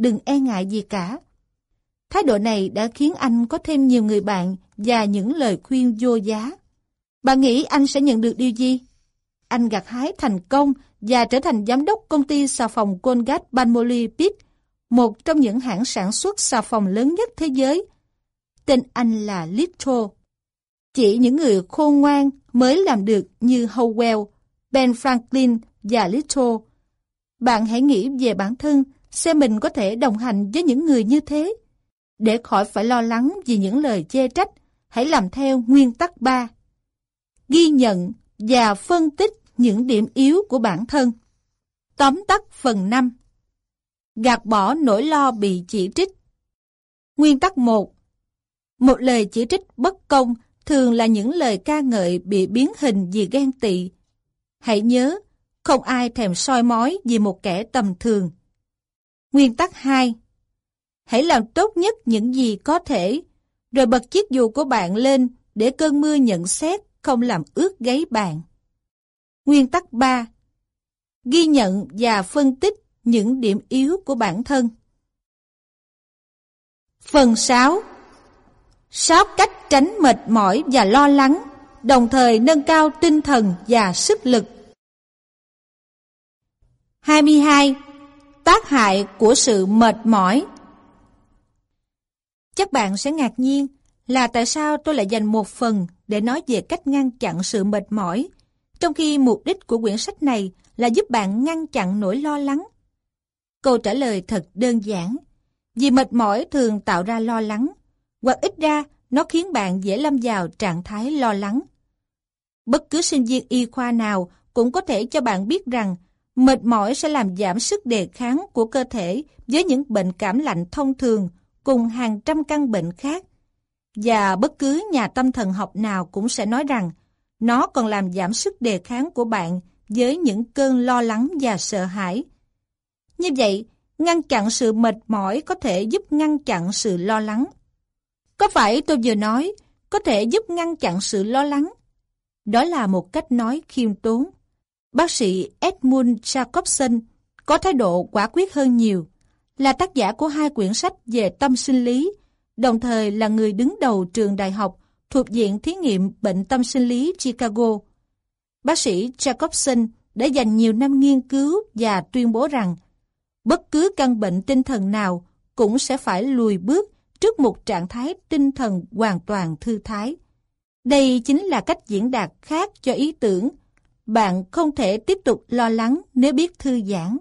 Speaker 1: đừng e ngại gì cả. Thái độ này đã khiến anh có thêm nhiều người bạn và những lời khuyên vô giá. Bạn nghĩ anh sẽ nhận được điều gì? Anh gặt hái thành công và trở thành giám đốc công ty xà phòng Colgate-Palmolive, một trong những hãng sản xuất xà phòng lớn nhất thế giới. Tên anh là Little. Chỉ những người khôn ngoan mới làm được như Howell, Ben Franklin và Little. Bạn hãy nghĩ về bản thân, xem mình có thể đồng hành với những người như thế. Để khỏi phải lo lắng vì những lời chê trách, hãy làm theo nguyên tắc 3. Ghi nhận và phân tích những điểm yếu của bản thân. Tóm tắt phần 5. Gạt bỏ nỗi lo bị chỉ trích. Nguyên tắc 1. Một lời chỉ trích bất công thường là những lời ca ngợi bị biến hình vì ghen tị. Hãy nhớ, không ai thèm soi mói vì một kẻ tầm thường. Nguyên tắc 2. Hãy làm tốt nhất những gì có thể, rồi bật chiếc dù của bạn lên để cơn mưa nhận xét không làm ướt gáy bạn. Nguyên tắc 3. Ghi nhận và phân tích những điểm yếu của bản thân. Phần 6. 6 cách tránh mệt mỏi và lo lắng, đồng thời nâng cao tinh thần và sức lực. 22. Tác hại của sự mệt mỏi. Chắc bạn sẽ ngạc nhiên là tại sao tôi lại dành một phần để nói về cách ngăn chặn sự mệt mỏi, trong khi mục đích của quyển sách này là giúp bạn ngăn chặn nỗi lo lắng. Câu trả lời thật đơn giản. Vì mệt mỏi thường tạo ra lo lắng, hoặc ít ra nó khiến bạn dễ lâm vào trạng thái lo lắng. Bất cứ sinh viên y khoa nào cũng có thể cho bạn biết rằng mệt mỏi sẽ làm giảm sức đề kháng của cơ thể với những bệnh cảm lạnh thông thường cùng hàng trăm căn bệnh khác. Và bất cứ nhà tâm thần học nào cũng sẽ nói rằng nó còn làm giảm sức đề kháng của bạn với những cơn lo lắng và sợ hãi. Như vậy, ngăn chặn sự mệt mỏi có thể giúp ngăn chặn sự lo lắng. Có phải tôi vừa nói có thể giúp ngăn chặn sự lo lắng? Đó là một cách nói khiêm tốn. Bác sĩ Edmund Jacobson có thái độ quả quyết hơn nhiều, là tác giả của 2 quyển sách về tâm sinh lý, đồng thời là người đứng đầu trường đại học thuộc Viện Thí nghiệm Bệnh tâm sinh lý Chicago. Bác sĩ Jacobson đã dành nhiều năm nghiên cứu và tuyên bố rằng bất cứ căn bệnh tinh thần nào cũng sẽ phải lùi bước trước một trạng thái tinh thần hoàn toàn thư thái. Đây chính là cách diễn đạt khác cho ý tưởng bạn không thể tiếp tục lo lắng nếu biết thư giãn.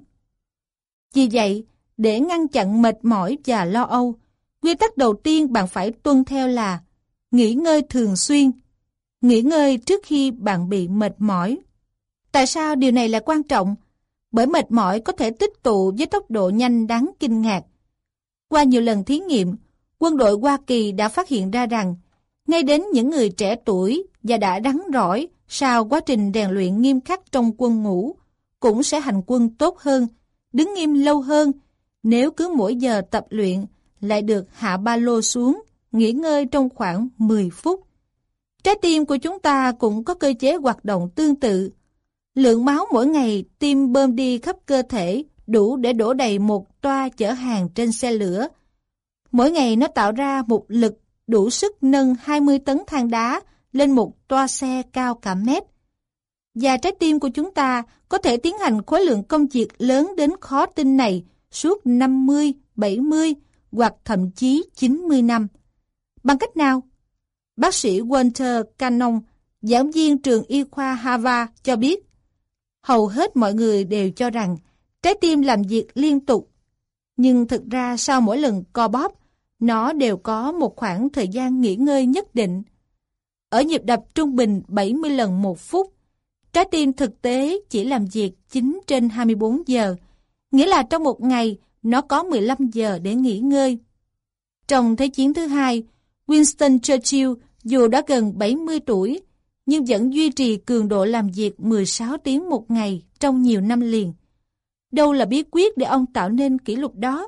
Speaker 1: Vì vậy, để ngăn chặn mệt mỏi và lo âu, quy tắc đầu tiên bạn phải tuân theo là nghỉ ngơi thường xuyên. Nghỉ ngơi trước khi bạn bị mệt mỏi. Tại sao điều này là quan trọng? Bởi mệt mỏi có thể tích tụ với tốc độ nhanh đáng kinh ngạc. Qua nhiều lần thí nghiệm, quân đội Hoa Kỳ đã phát hiện ra rằng ngay đến những người trẻ tuổi và đã rắn rỏi sau quá trình rèn luyện nghiêm khắc trong quân ngũ cũng sẽ hành quân tốt hơn, đứng nghiêm lâu hơn nếu cứ mỗi giờ tập luyện lại được hạ ba lô xuống, nghỉ ngơi trong khoảng 10 phút. Trái tim của chúng ta cũng có cơ chế hoạt động tương tự. Lượng máu mỗi ngày tim bơm đi khắp cơ thể đủ để đổ đầy một toa chở hàng trên xe lửa. Mỗi ngày nó tạo ra một lực đủ sức nâng 20 tấn than đá lên một toa xe cao cả mét. Và trái tim của chúng ta có thể tiến hành khối lượng công việc lớn đến khó tin này suốt 50, 70 hoặc thậm chí 90 năm. Bằng cách nào? Bác sĩ Walter Cannon, giảng viên trường y khoa Harvard cho biết, hầu hết mọi người đều cho rằng trái tim làm việc liên tục. Nhưng thực ra sau mỗi lần co bóp, nó đều có một khoảng thời gian nghỉ ngơi nhất định. Ở nhịp đập trung bình 70 lần một phút, trái tim thực tế chỉ làm việc 9 trên 24 giờ, nghĩa là trong một ngày nó có 15 giờ để nghỉ ngơi. Trong Thế chiến thứ hai, Winston Churchill dù đã gần 70 tuổi, nhưng vẫn duy trì cường độ làm việc 16 tiếng một ngày trong nhiều năm liền. Đâu là bí quyết để ông tạo nên kỷ lục đó?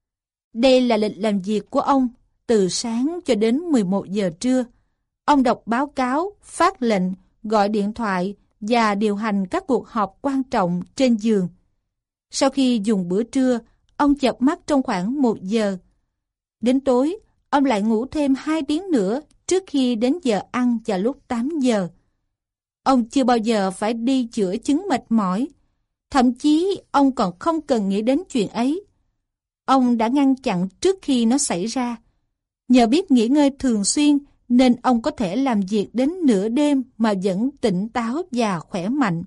Speaker 1: Đây là lịch làm việc của ông từ sáng cho đến 11 giờ trưa. Ông đọc báo cáo, phát lệnh, gọi điện thoại và điều hành các cuộc họp quan trọng trên giường. Sau khi dùng bữa trưa, ông chợp mắt trong khoảng 1 giờ. Đến tối, ông lại ngủ thêm 2 tiếng nữa trước khi đến giờ ăn vào lúc 8 giờ. Ông chưa bao giờ phải đi chữa chứng mệt mỏi. Thậm chí ông còn không cần nghĩ đến chuyện ấy. Ông đã ngăn chặn trước khi nó xảy ra. Nhờ biết nghỉ ngơi thường xuyên nên ông có thể làm việc đến nửa đêm mà vẫn tỉnh táo và khỏe mạnh.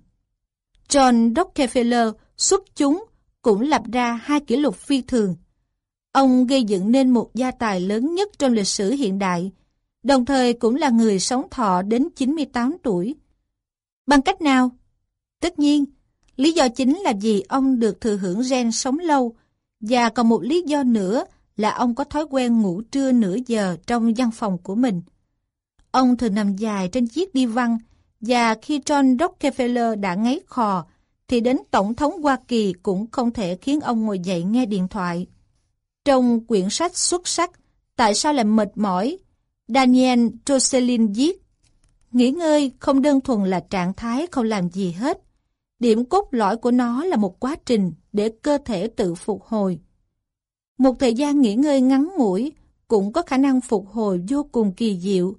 Speaker 1: John Rockefeller xuất chúng cũng lập ra 2 kỷ lục phi thường. Ông gây dựng nên một gia tài lớn nhất trong lịch sử hiện đại, đồng thời cũng là người sống thọ đến 98 tuổi. Bằng cách nào? Tất nhiên, lý do chính là vì ông được thừa hưởng gen sống lâu, và còn một lý do nữa là ông có thói quen ngủ trưa nửa giờ trong văn phòng của mình. Ông thường nằm dài trên chiếc đi văn, và khi John Rockefeller đã ngáy khò, thì đến Tổng thống Hoa Kỳ cũng không thể khiến ông ngồi dậy nghe điện thoại. Trong quyển sách xuất sắc Tại sao lại mệt mỏi, Daniel Rosselin viết, nghỉ ngơi không đơn thuần là trạng thái không làm gì hết. Điểm cốt lõi của nó là một quá trình để cơ thể tự phục hồi. Một thời gian nghỉ ngơi ngắn ngủi cũng có khả năng phục hồi vô cùng kỳ diệu.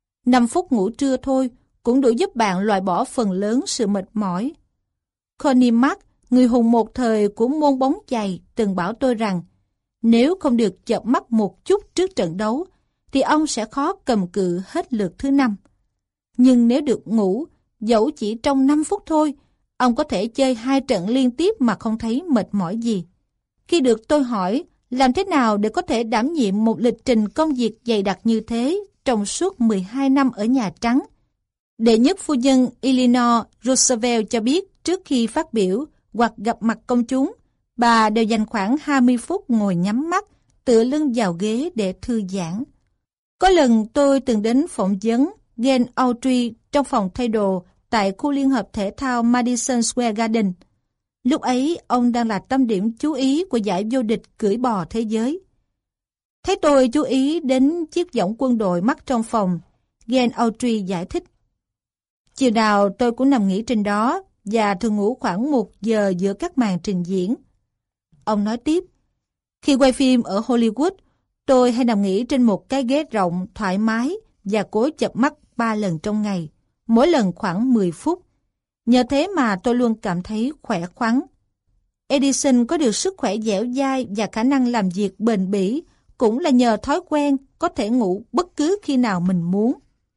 Speaker 1: 5 phút ngủ trưa thôi cũng đủ giúp bạn loại bỏ phần lớn sự mệt mỏi. Connie Mack, người hùng một thời của môn bóng chày, từng bảo tôi rằng nếu không được chợp mắt một chút trước trận đấu thì ông sẽ khó cầm cự hết lượt thứ 5. Nhưng nếu được ngủ, dẫu chỉ trong 5 phút thôi, ông có thể chơi 2 trận liên tiếp mà không thấy mệt mỏi gì. Khi được tôi hỏi làm thế nào để có thể đảm nhiệm một lịch trình công việc dày đặc như thế trong suốt 12 năm ở Nhà Trắng, đệ nhất phu nhân Eleanor Roosevelt cho biết trước khi phát biểu hoặc gặp mặt công chúng, bà đều dành khoảng 20 phút ngồi nhắm mắt, tựa lưng vào ghế để thư giãn. Có lần tôi từng đến phỏng vấn Gene Autry trong phòng thay đồ tại khu liên hợp thể thao Madison Square Garden. Lúc ấy, ông đang là tâm điểm chú ý của giải vô địch cưỡi bò thế giới. Thấy tôi chú ý đến chiếc võng quân đội mắc trong phòng, Gene Autry giải thích. Chiều nào tôi cũng nằm nghỉ trên đó và thường ngủ khoảng 1 giờ giữa các màn trình diễn. Ông nói tiếp, khi quay phim ở Hollywood, tôi hay nằm nghỉ trên một cái ghế rộng, thoải mái và cố chợp mắt 3 lần trong ngày, mỗi lần khoảng 10 phút. Nhờ thế mà tôi luôn cảm thấy khỏe khoắn. Edison có được sức khỏe dẻo dai và khả năng làm việc bền bỉ cũng là nhờ thói quen có thể ngủ bất cứ khi nào mình muốn.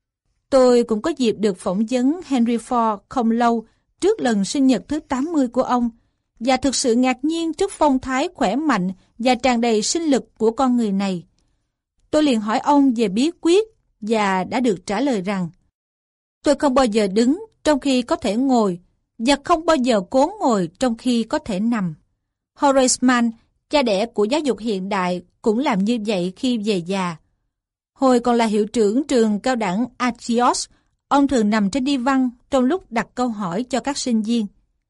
Speaker 1: Tôi cũng có dịp được phỏng vấn Henry Ford không lâu trước lần sinh nhật thứ 80 của ông, và thực sự ngạc nhiên trước phong thái khỏe mạnh và tràn đầy sinh lực của con người này. Tôi liền hỏi ông về bí quyết và đã được trả lời rằng tôi không bao giờ đứng trong khi có thể ngồi và không bao giờ cố ngồi trong khi có thể nằm. Horace Mann, cha đẻ của giáo dục hiện đại, cũng làm như vậy khi về già. Hồi còn là hiệu trưởng trường cao đẳng Axios, ông thường nằm trên đi văn trong lúc đặt câu hỏi cho các sinh viên.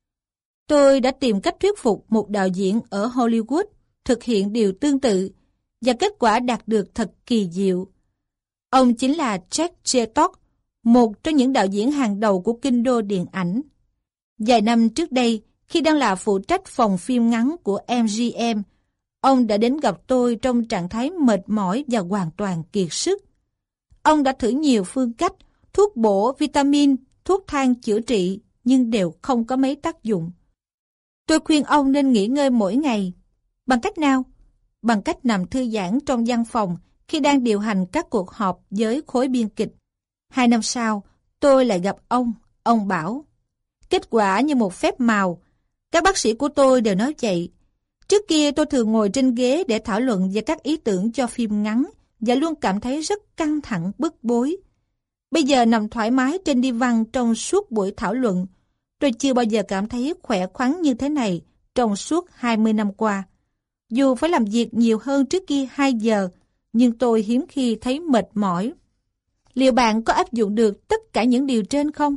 Speaker 1: Tôi đã tìm cách thuyết phục một đạo diễn ở Hollywood thực hiện điều tương tự, và kết quả đạt được thật kỳ diệu. Ông chính là Jack Chetov, một trong những đạo diễn hàng đầu của kinh đô điện ảnh. Vài năm trước đây, khi đang là phụ trách phòng phim ngắn của MGM, ông đã đến gặp tôi trong trạng thái mệt mỏi và hoàn toàn kiệt sức. Ông đã thử nhiều phương cách, thuốc bổ, vitamin, thuốc thang chữa trị, nhưng đều không có mấy tác dụng. Tôi khuyên ông nên nghỉ ngơi mỗi ngày. Bằng cách nào? Bằng cách nằm thư giãn trong văn phòng khi đang điều hành các cuộc họp với khối biên kịch. 2 năm sau, tôi lại gặp ông bảo. Kết quả như một phép màu. Các bác sĩ của tôi đều nói vậy. Trước kia tôi thường ngồi trên ghế để thảo luận về các ý tưởng cho phim ngắn và luôn cảm thấy rất căng thẳng bức bối. Bây giờ nằm thoải mái trên đi văn trong suốt buổi thảo luận, tôi chưa bao giờ cảm thấy khỏe khoắn như thế này trong suốt 20 năm qua. Dù phải làm việc nhiều hơn trước kia 2 giờ, nhưng tôi hiếm khi thấy mệt mỏi. Liệu bạn có áp dụng được tất cả những điều trên không?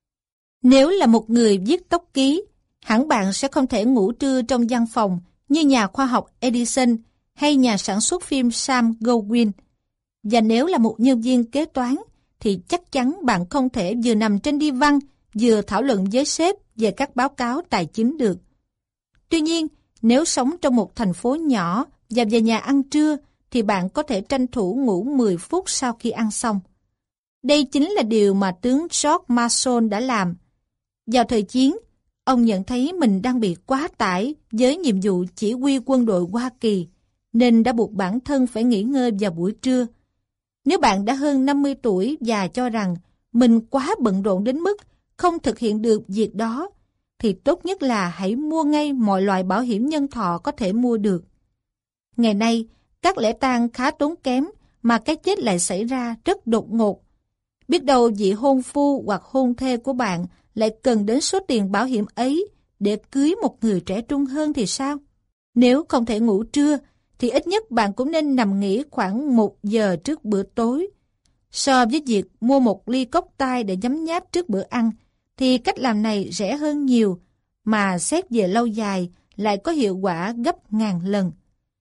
Speaker 1: Nếu là một người viết tốc ký, hẳn bạn sẽ không thể ngủ trưa trong văn phòng như nhà khoa học Edison hay nhà sản xuất phim Sam Goldwyn. Và nếu là một nhân viên kế toán, thì chắc chắn bạn không thể vừa nằm trên đi văn, vừa thảo luận với sếp về các báo cáo tài chính được. Tuy nhiên, Nếu sống trong một thành phố nhỏ và về nhà ăn trưa, thì bạn có thể tranh thủ ngủ 10 phút sau khi ăn xong. Đây chính là điều mà tướng George Mason đã làm. Vào thời chiến, ông nhận thấy mình đang bị quá tải với nhiệm vụ chỉ huy quân đội Hoa Kỳ, nên đã buộc bản thân phải nghỉ ngơi vào buổi trưa. Nếu bạn đã hơn 50 tuổi và cho rằng mình quá bận rộn đến mức không thực hiện được việc đó, thì tốt nhất là hãy mua ngay mọi loại bảo hiểm nhân thọ có thể mua được. Ngày nay, các lễ tang khá tốn kém mà cái chết lại xảy ra rất đột ngột. Biết đâu vị hôn phu hoặc hôn thê của bạn lại cần đến số tiền bảo hiểm ấy để cưới một người trẻ trung hơn thì sao? Nếu không thể ngủ trưa, thì ít nhất bạn cũng nên nằm nghỉ khoảng 1 giờ trước bữa tối. So với việc mua một ly cốc tai để nhấm nháp trước bữa ăn, thì cách làm này rẻ hơn nhiều, mà xét về lâu dài lại có hiệu quả gấp ngàn lần.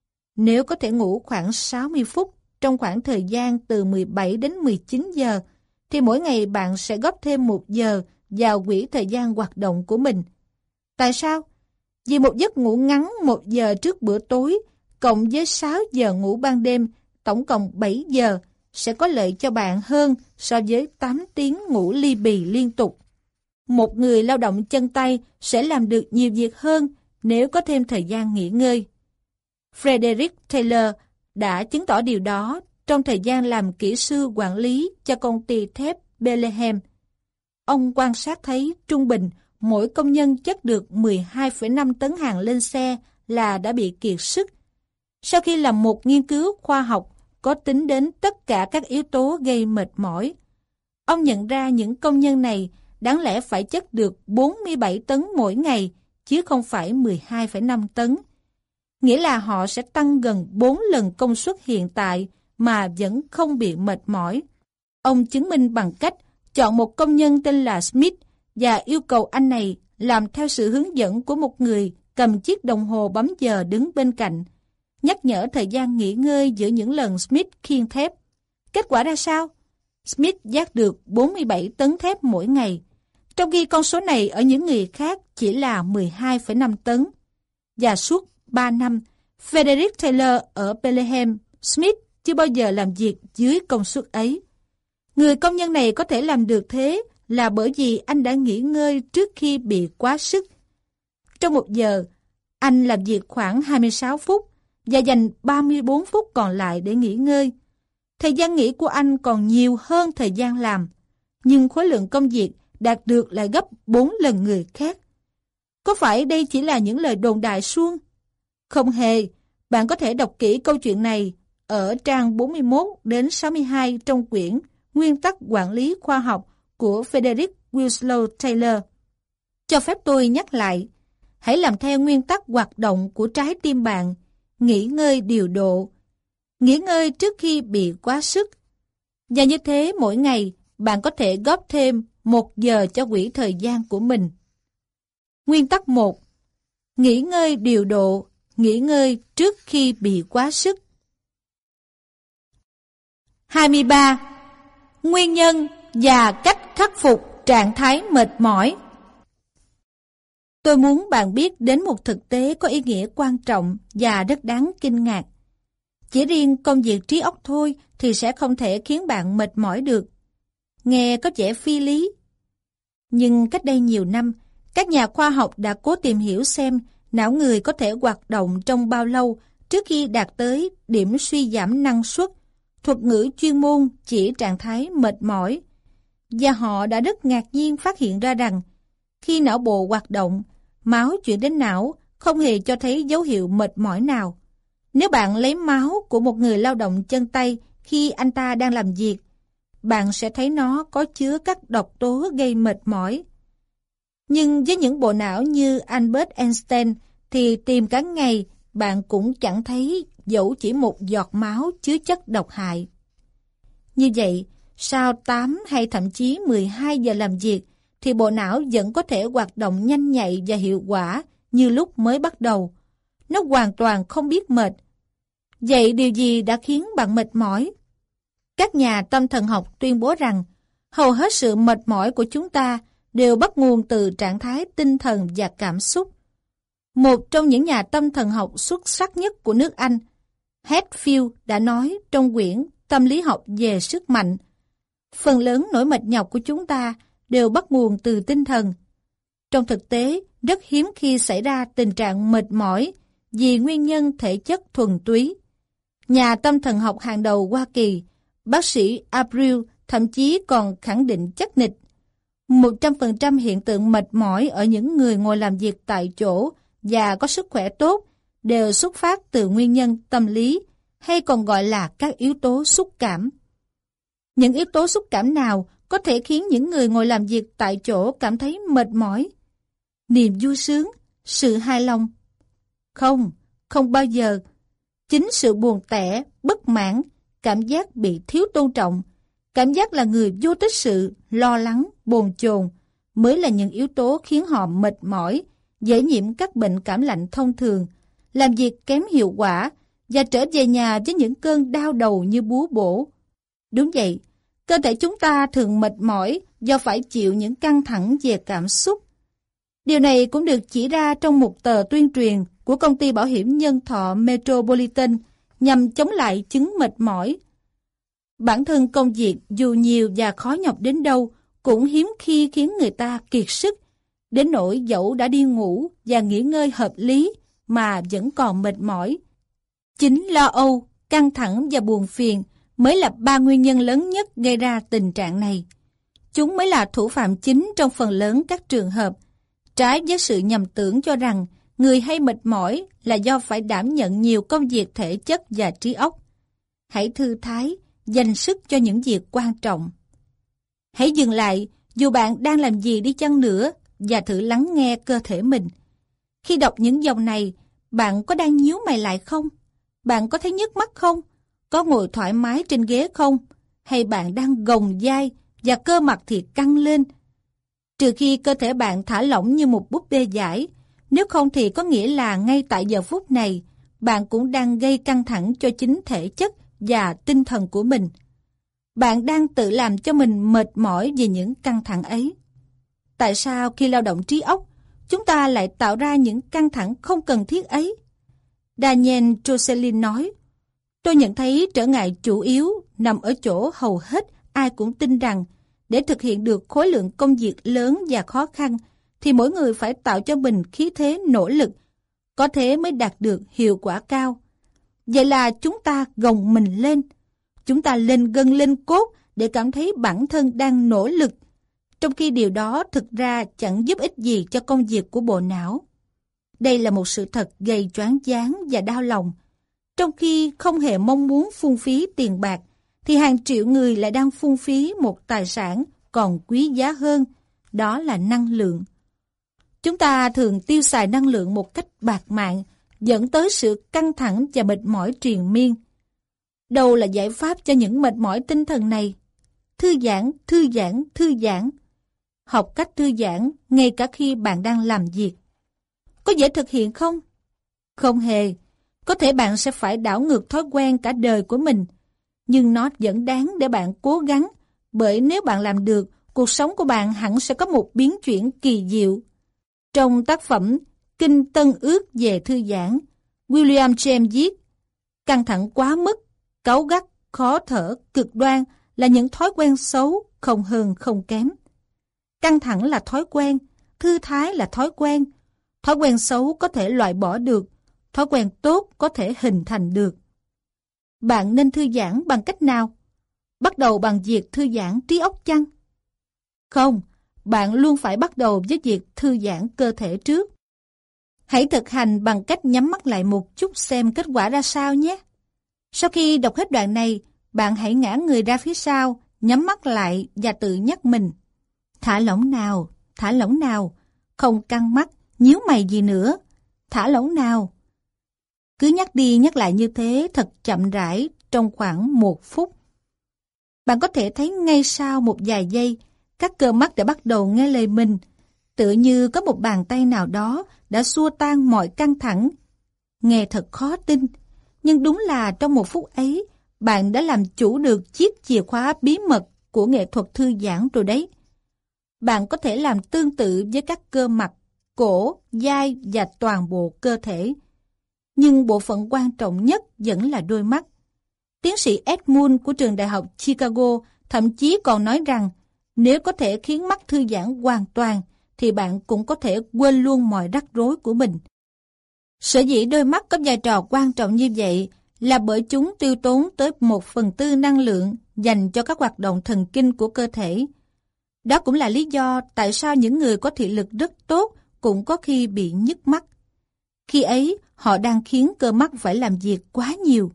Speaker 1: Nếu có thể ngủ khoảng 60 phút trong khoảng thời gian từ 17 đến 19 giờ, thì mỗi ngày bạn sẽ góp thêm 1 giờ vào quỹ thời gian hoạt động của mình. Tại sao? Vì một giấc ngủ ngắn 1 giờ trước bữa tối, cộng với 6 giờ ngủ ban đêm, tổng cộng 7 giờ, sẽ có lợi cho bạn hơn so với 8 tiếng ngủ li bì liên tục. Một người lao động chân tay sẽ làm được nhiều việc hơn nếu có thêm thời gian nghỉ ngơi. Frederick Taylor đã chứng tỏ điều đó trong thời gian làm kỹ sư quản lý cho công ty thép Bethlehem. Ông quan sát thấy trung bình mỗi công nhân chất được 12,5 tấn hàng lên xe là đã bị kiệt sức. Sau khi làm một nghiên cứu khoa học có tính đến tất cả các yếu tố gây mệt mỏi, ông nhận ra những công nhân này đáng lẽ phải chất được 47 tấn mỗi ngày, chứ không phải 12,5 tấn. Nghĩa là họ sẽ tăng gần 4 lần công suất hiện tại mà vẫn không bị mệt mỏi. Ông chứng minh bằng cách chọn một công nhân tên là Smith và yêu cầu anh này làm theo sự hướng dẫn của một người cầm chiếc đồng hồ bấm giờ đứng bên cạnh, nhắc nhở thời gian nghỉ ngơi giữa những lần Smith khiêng thép. Kết quả ra sao? Smith vác được 47 tấn thép mỗi ngày, trong khi con số này ở những người khác chỉ là 12,5 tấn. Và suốt 3 năm, Frederick Taylor ở Bethlehem, Smith chưa bao giờ làm việc dưới công suất ấy. Người công nhân này có thể làm được thế là bởi vì anh đã nghỉ ngơi trước khi bị quá sức. Trong 1 giờ, anh làm việc khoảng 26 phút và dành 34 phút còn lại để nghỉ ngơi. Thời gian nghỉ của anh còn nhiều hơn thời gian làm, nhưng khối lượng công việc đạt được lại gấp 4 lần người khác. Có phải đây chỉ là những lời đồn đại suông? Không hề, bạn có thể đọc kỹ câu chuyện này ở trang 41 đến 62 trong quyển Nguyên tắc quản lý khoa học của Frederick Winslow Taylor. Cho phép tôi nhắc lại, hãy làm theo nguyên tắc hoạt động của trái tim bạn, nghỉ ngơi điều độ, nghỉ ngơi trước khi bị quá sức. Và như thế mỗi ngày, bạn có thể góp thêm 1 giờ cho quỹ thời gian của mình. Nguyên tắc 1. Nghỉ ngơi điều độ, nghỉ ngơi trước khi bị quá sức. 23. Nguyên nhân và cách khắc phục trạng thái mệt mỏi. Tôi muốn bạn biết đến một thực tế có ý nghĩa quan trọng và rất đáng kinh ngạc. Chỉ riêng công việc trí óc thôi thì sẽ không thể khiến bạn mệt mỏi được. Nghe có vẻ phi lý. Nhưng cách đây nhiều năm, các nhà khoa học đã cố tìm hiểu xem não người có thể hoạt động trong bao lâu trước khi đạt tới điểm suy giảm năng suất. Thuật ngữ chuyên môn chỉ trạng thái mệt mỏi. Và họ đã rất ngạc nhiên phát hiện ra rằng khi não bộ hoạt động, máu chuyển đến não không hề cho thấy dấu hiệu mệt mỏi nào. Nếu bạn lấy máu của một người lao động chân tay khi anh ta đang làm việc, bạn sẽ thấy nó có chứa các độc tố gây mệt mỏi. Nhưng với những bộ não như Albert Einstein thì tìm cả ngày bạn cũng chẳng thấy dẫu chỉ một giọt máu chứa chất độc hại. Như vậy, sau 8 hay thậm chí 12 giờ làm việc thì bộ não vẫn có thể hoạt động nhanh nhạy và hiệu quả như lúc mới bắt đầu. Nó hoàn toàn không biết mệt. Vậy điều gì đã khiến bạn mệt mỏi? Các nhà tâm thần học tuyên bố rằng hầu hết sự mệt mỏi của chúng ta đều bắt nguồn từ trạng thái tinh thần và cảm xúc. Một trong những nhà tâm thần học xuất sắc nhất của nước Anh, Hatfield đã nói trong quyển Tâm lý học về sức mạnh, phần lớn nỗi mệt nhọc của chúng ta đều bắt nguồn từ tinh thần. Trong thực tế, rất hiếm khi xảy ra tình trạng mệt mỏi vì nguyên nhân thể chất thuần túy. Nhà tâm thần học hàng đầu Hoa Kỳ, bác sĩ Abril thậm chí còn khẳng định chắc nịch 100% hiện tượng mệt mỏi ở những người ngồi làm việc tại chỗ và có sức khỏe tốt đều xuất phát từ nguyên nhân tâm lý, hay còn gọi là các yếu tố xúc cảm. Những yếu tố xúc cảm nào có thể khiến những người ngồi làm việc tại chỗ cảm thấy mệt mỏi? Niềm vui sướng, sự hài lòng? Không, không bao giờ. Chính sự buồn tẻ, bất mãn, cảm giác bị thiếu tôn trọng, cảm giác là người vô tích sự, lo lắng, bồn chồn mới là những yếu tố khiến họ mệt mỏi, dễ nhiễm các bệnh cảm lạnh thông thường, làm việc kém hiệu quả và trở về nhà với những cơn đau đầu như búa bổ. Đúng vậy, cơ thể chúng ta thường mệt mỏi do phải chịu những căng thẳng về cảm xúc. Điều này cũng được chỉ ra trong một tờ tuyên truyền của công ty bảo hiểm nhân thọ Metropolitan nhằm chống lại chứng mệt mỏi. Bản thân công việc dù nhiều và khó nhọc đến đâu cũng hiếm khi khiến người ta kiệt sức, đến nỗi dẫu đã đi ngủ và nghỉ ngơi hợp lý mà vẫn còn mệt mỏi. Chính lo âu, căng thẳng và buồn phiền mới là ba nguyên nhân lớn nhất gây ra tình trạng này. Chúng mới là thủ phạm chính trong phần lớn các trường hợp, trái với sự nhầm tưởng cho rằng người hay mệt mỏi là do phải đảm nhận nhiều công việc thể chất và trí óc. Hãy thư thái, dành sức cho những việc quan trọng. Hãy dừng lại, dù bạn đang làm gì đi chăng nữa, và thử lắng nghe cơ thể mình. Khi đọc những dòng này, bạn có đang nhíu mày lại không? Bạn có thấy nhức mắt không? Có ngồi thoải mái trên ghế không? Hay bạn đang gồng vai và cơ mặt thì căng lên? Trừ khi cơ thể bạn thả lỏng như một búp bê giải, nếu không thì có nghĩa là ngay tại giờ phút này, bạn cũng đang gây căng thẳng cho chính thể chất và tinh thần của mình. Bạn đang tự làm cho mình mệt mỏi vì những căng thẳng ấy. Tại sao khi lao động trí óc, chúng ta lại tạo ra những căng thẳng không cần thiết ấy? Daniel Jocelyn nói, tôi nhận thấy trở ngại chủ yếu nằm ở chỗ hầu hết ai cũng tin rằng để thực hiện được khối lượng công việc lớn và khó khăn thì mỗi người phải tạo cho mình khí thế nỗ lực, có thế mới đạt được hiệu quả cao. Vậy là chúng ta gồng mình lên, chúng ta lên gân lên cốt để cảm thấy bản thân đang nỗ lực, trong khi điều đó thực ra chẳng giúp ích gì cho công việc của bộ não. Đây là một sự thật gây choáng váng và đau lòng. Trong khi không hề mong muốn phung phí tiền bạc, thì hàng triệu người lại đang phung phí một tài sản còn quý giá hơn, đó là năng lượng. Chúng ta thường tiêu xài năng lượng một cách bạt mạng, dẫn tới sự căng thẳng và mệt mỏi triền miên. Đâu là giải pháp cho những mệt mỏi tinh thần này? Thư giãn, thư giãn, thư giãn. Học cách thư giãn ngay cả khi bạn đang làm việc. Có dễ thực hiện không? Không hề. Có thể bạn sẽ phải đảo ngược thói quen cả đời của mình, nhưng nó vẫn đáng để bạn cố gắng, bởi nếu bạn làm được, cuộc sống của bạn hẳn sẽ có một biến chuyển kỳ diệu. Trong tác phẩm Kinh Tân Ước về thư giãn, William James viết, căng thẳng quá mức, cáu gắt, khó thở, cực đoan là những thói quen xấu, không hơn không kém. Căng thẳng là thói quen, thư thái là thói quen. Thói quen xấu có thể loại bỏ được, thói quen tốt có thể hình thành được. Bạn nên thư giãn bằng cách nào? Bắt đầu bằng việc thư giãn trí óc chăng? Không, bạn luôn phải bắt đầu với việc thư giãn cơ thể trước. Hãy thực hành bằng cách nhắm mắt lại một chút xem kết quả ra sao nhé. Sau khi đọc hết đoạn này, bạn hãy ngả người ra phía sau, nhắm mắt lại và tự nhắc mình. Thả lỏng nào, thả lỏng nào, không căng mắt, nhíu mày gì nữa, thả lỏng nào. Cứ nhắc đi nhắc lại như thế thật chậm rãi trong khoảng 1 phút. Bạn có thể thấy ngay sau một vài giây, các cơ mắt đã bắt đầu nghe lời mình, tựa như có một bàn tay nào đó đã xua tan mọi căng thẳng. Nghe thật khó tin, nhưng đúng là trong 1 phút ấy, bạn đã làm chủ được chiếc chìa khóa bí mật của nghệ thuật thư giãn rồi đấy. Bạn có thể làm tương tự với các cơ mặt, cổ, vai và toàn bộ cơ thể. Nhưng bộ phận quan trọng nhất vẫn là đôi mắt. Tiến sĩ Edmund của trường đại học Chicago thậm chí còn nói rằng nếu có thể khiến mắt thư giãn hoàn toàn thì bạn cũng có thể quên luôn mọi rắc rối của mình. Sở dĩ đôi mắt có vai trò quan trọng như vậy là bởi chúng tiêu tốn tới 1/4 năng lượng dành cho các hoạt động thần kinh của cơ thể. Đó cũng là lý do tại sao những người có thị lực rất tốt cũng có khi bị nhức mắt. Khi ấy, họ đang khiến cơ mắt phải làm việc quá nhiều.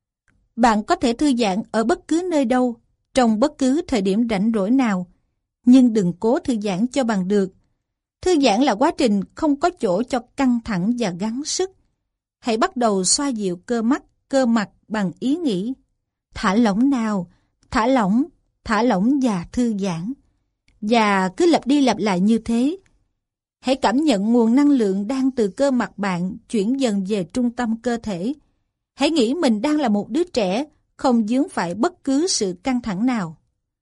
Speaker 1: Bạn có thể thư giãn ở bất cứ nơi đâu, trong bất cứ thời điểm rảnh rỗi nào, nhưng đừng cố thư giãn cho bằng được. Thư giãn là quá trình không có chỗ cho căng thẳng và gắng sức. Hãy bắt đầu xoa dịu cơ mắt, cơ mặt bằng ý nghĩ. Thả lỏng nào, thả lỏng và thư giãn. Và cứ lặp đi lặp lại như thế. Hãy cảm nhận nguồn năng lượng đang từ cơ mặt bạn chuyển dần về trung tâm cơ thể. Hãy nghĩ mình đang là một đứa trẻ, không vướng phải bất cứ sự căng thẳng nào.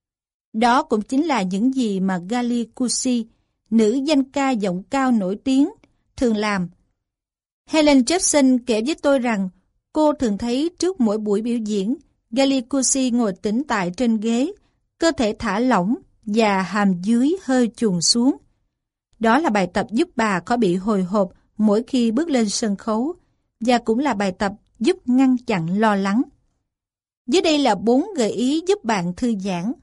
Speaker 1: Đó cũng chính là những gì mà Gali Kusi, nữ danh ca giọng cao nổi tiếng, thường làm. Helen Jepsen kể với tôi rằng cô thường thấy trước mỗi buổi biểu diễn, Gali Kusi ngồi tĩnh tại trên ghế, cơ thể thả lỏng và hàm dưới hơi chùn xuống. Đó là bài tập giúp bà khỏi bị hồi hộp mỗi khi bước lên sân khấu, và cũng là bài tập giúp ngăn chặn lo lắng. Dưới đây là 4 gợi ý giúp bạn thư giãn.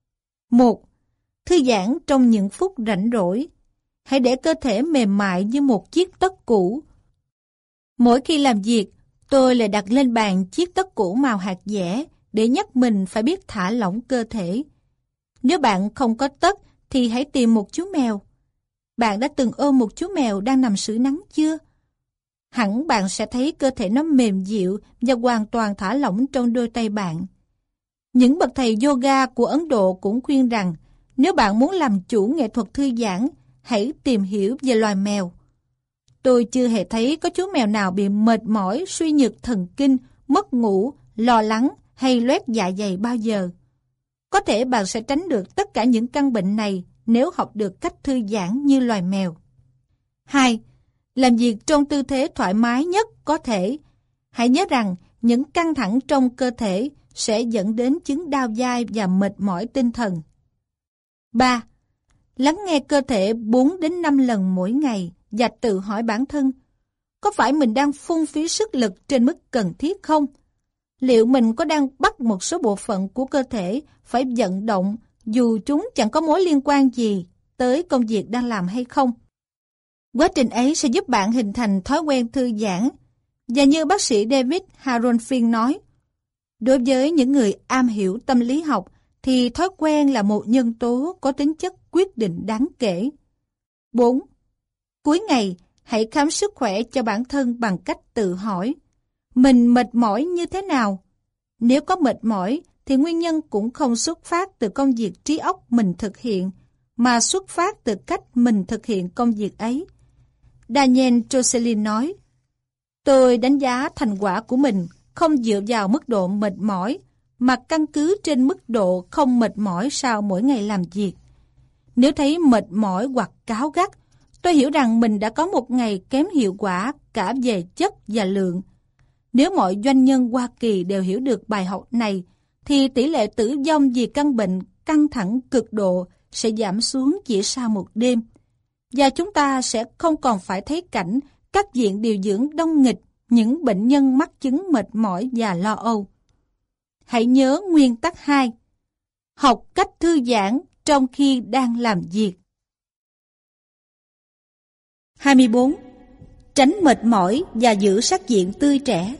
Speaker 1: 1. Thư giãn trong những phút rảnh rỗi. Hãy để cơ thể mềm mại như một chiếc tất cũ. Mỗi khi làm việc, tôi lại đặt lên bàn chiếc tất cũ màu hạt dẻ để nhắc mình phải biết thả lỏng cơ thể. Nếu bạn không có tất thì hãy tìm một chú mèo. Bạn đã từng ôm một chú mèo đang nằm sưởi nắng chưa? Hẳn bạn sẽ thấy cơ thể nó mềm dịu và hoàn toàn thả lỏng trong đôi tay bạn. Những bậc thầy yoga của Ấn Độ cũng khuyên rằng nếu bạn muốn làm chủ nghệ thuật thư giãn, hãy tìm hiểu về loài mèo. Tôi chưa hề thấy có chú mèo nào bị mệt mỏi, suy nhược thần kinh, mất ngủ, lo lắng hay loét dạ dày bao giờ. Có thể bạn sẽ tránh được tất cả những căn bệnh này nếu học được cách thư giãn như loài mèo. 2. Làm việc trong tư thế thoải mái nhất có thể. Hãy nhớ rằng những căng thẳng trong cơ thể sẽ dẫn đến chứng đau vai và mệt mỏi tinh thần. 3. Lắng nghe cơ thể 4 đến 5 lần mỗi ngày và tự hỏi bản thân, có phải mình đang phung phí sức lực trên mức cần thiết không? Liệu mình có đang bắt một số bộ phận của cơ thể phải vận động dù chúng chẳng có mối liên quan gì tới công việc đang làm hay không? Quá trình ấy sẽ giúp bạn hình thành thói quen thư giãn. Và như bác sĩ David Harold Finn nói, đối với những người am hiểu tâm lý học thì thói quen là một nhân tố có tính chất quyết định đáng kể. 4. Cuối ngày, hãy khám sức khỏe cho bản thân bằng cách tự hỏi, mình mệt mỏi như thế nào? Nếu có mệt mỏi thì nguyên nhân cũng không xuất phát từ công việc trí óc mình thực hiện, mà xuất phát từ cách mình thực hiện công việc ấy. Daniel Jocelyn nói, tôi đánh giá thành quả của mình không dựa vào mức độ mệt mỏi, mà căn cứ trên mức độ không mệt mỏi sau mỗi ngày làm việc. Nếu thấy mệt mỏi hoặc cáu gắt, tôi hiểu rằng mình đã có một ngày kém hiệu quả cả về chất và lượng. Nếu mọi doanh nhân Hoa Kỳ đều hiểu được bài học này, thì tỷ lệ tử vong vì căn bệnh căng thẳng cực độ sẽ giảm xuống chỉ sau một đêm. Và chúng ta sẽ không còn phải thấy cảnh các viện điều dưỡng đông nghịch những bệnh nhân mắc chứng mệt mỏi và lo âu. Hãy nhớ nguyên tắc 2. Học cách thư giãn trong khi đang làm việc. 24. Tránh mệt mỏi và giữ sắc diện tươi trẻ.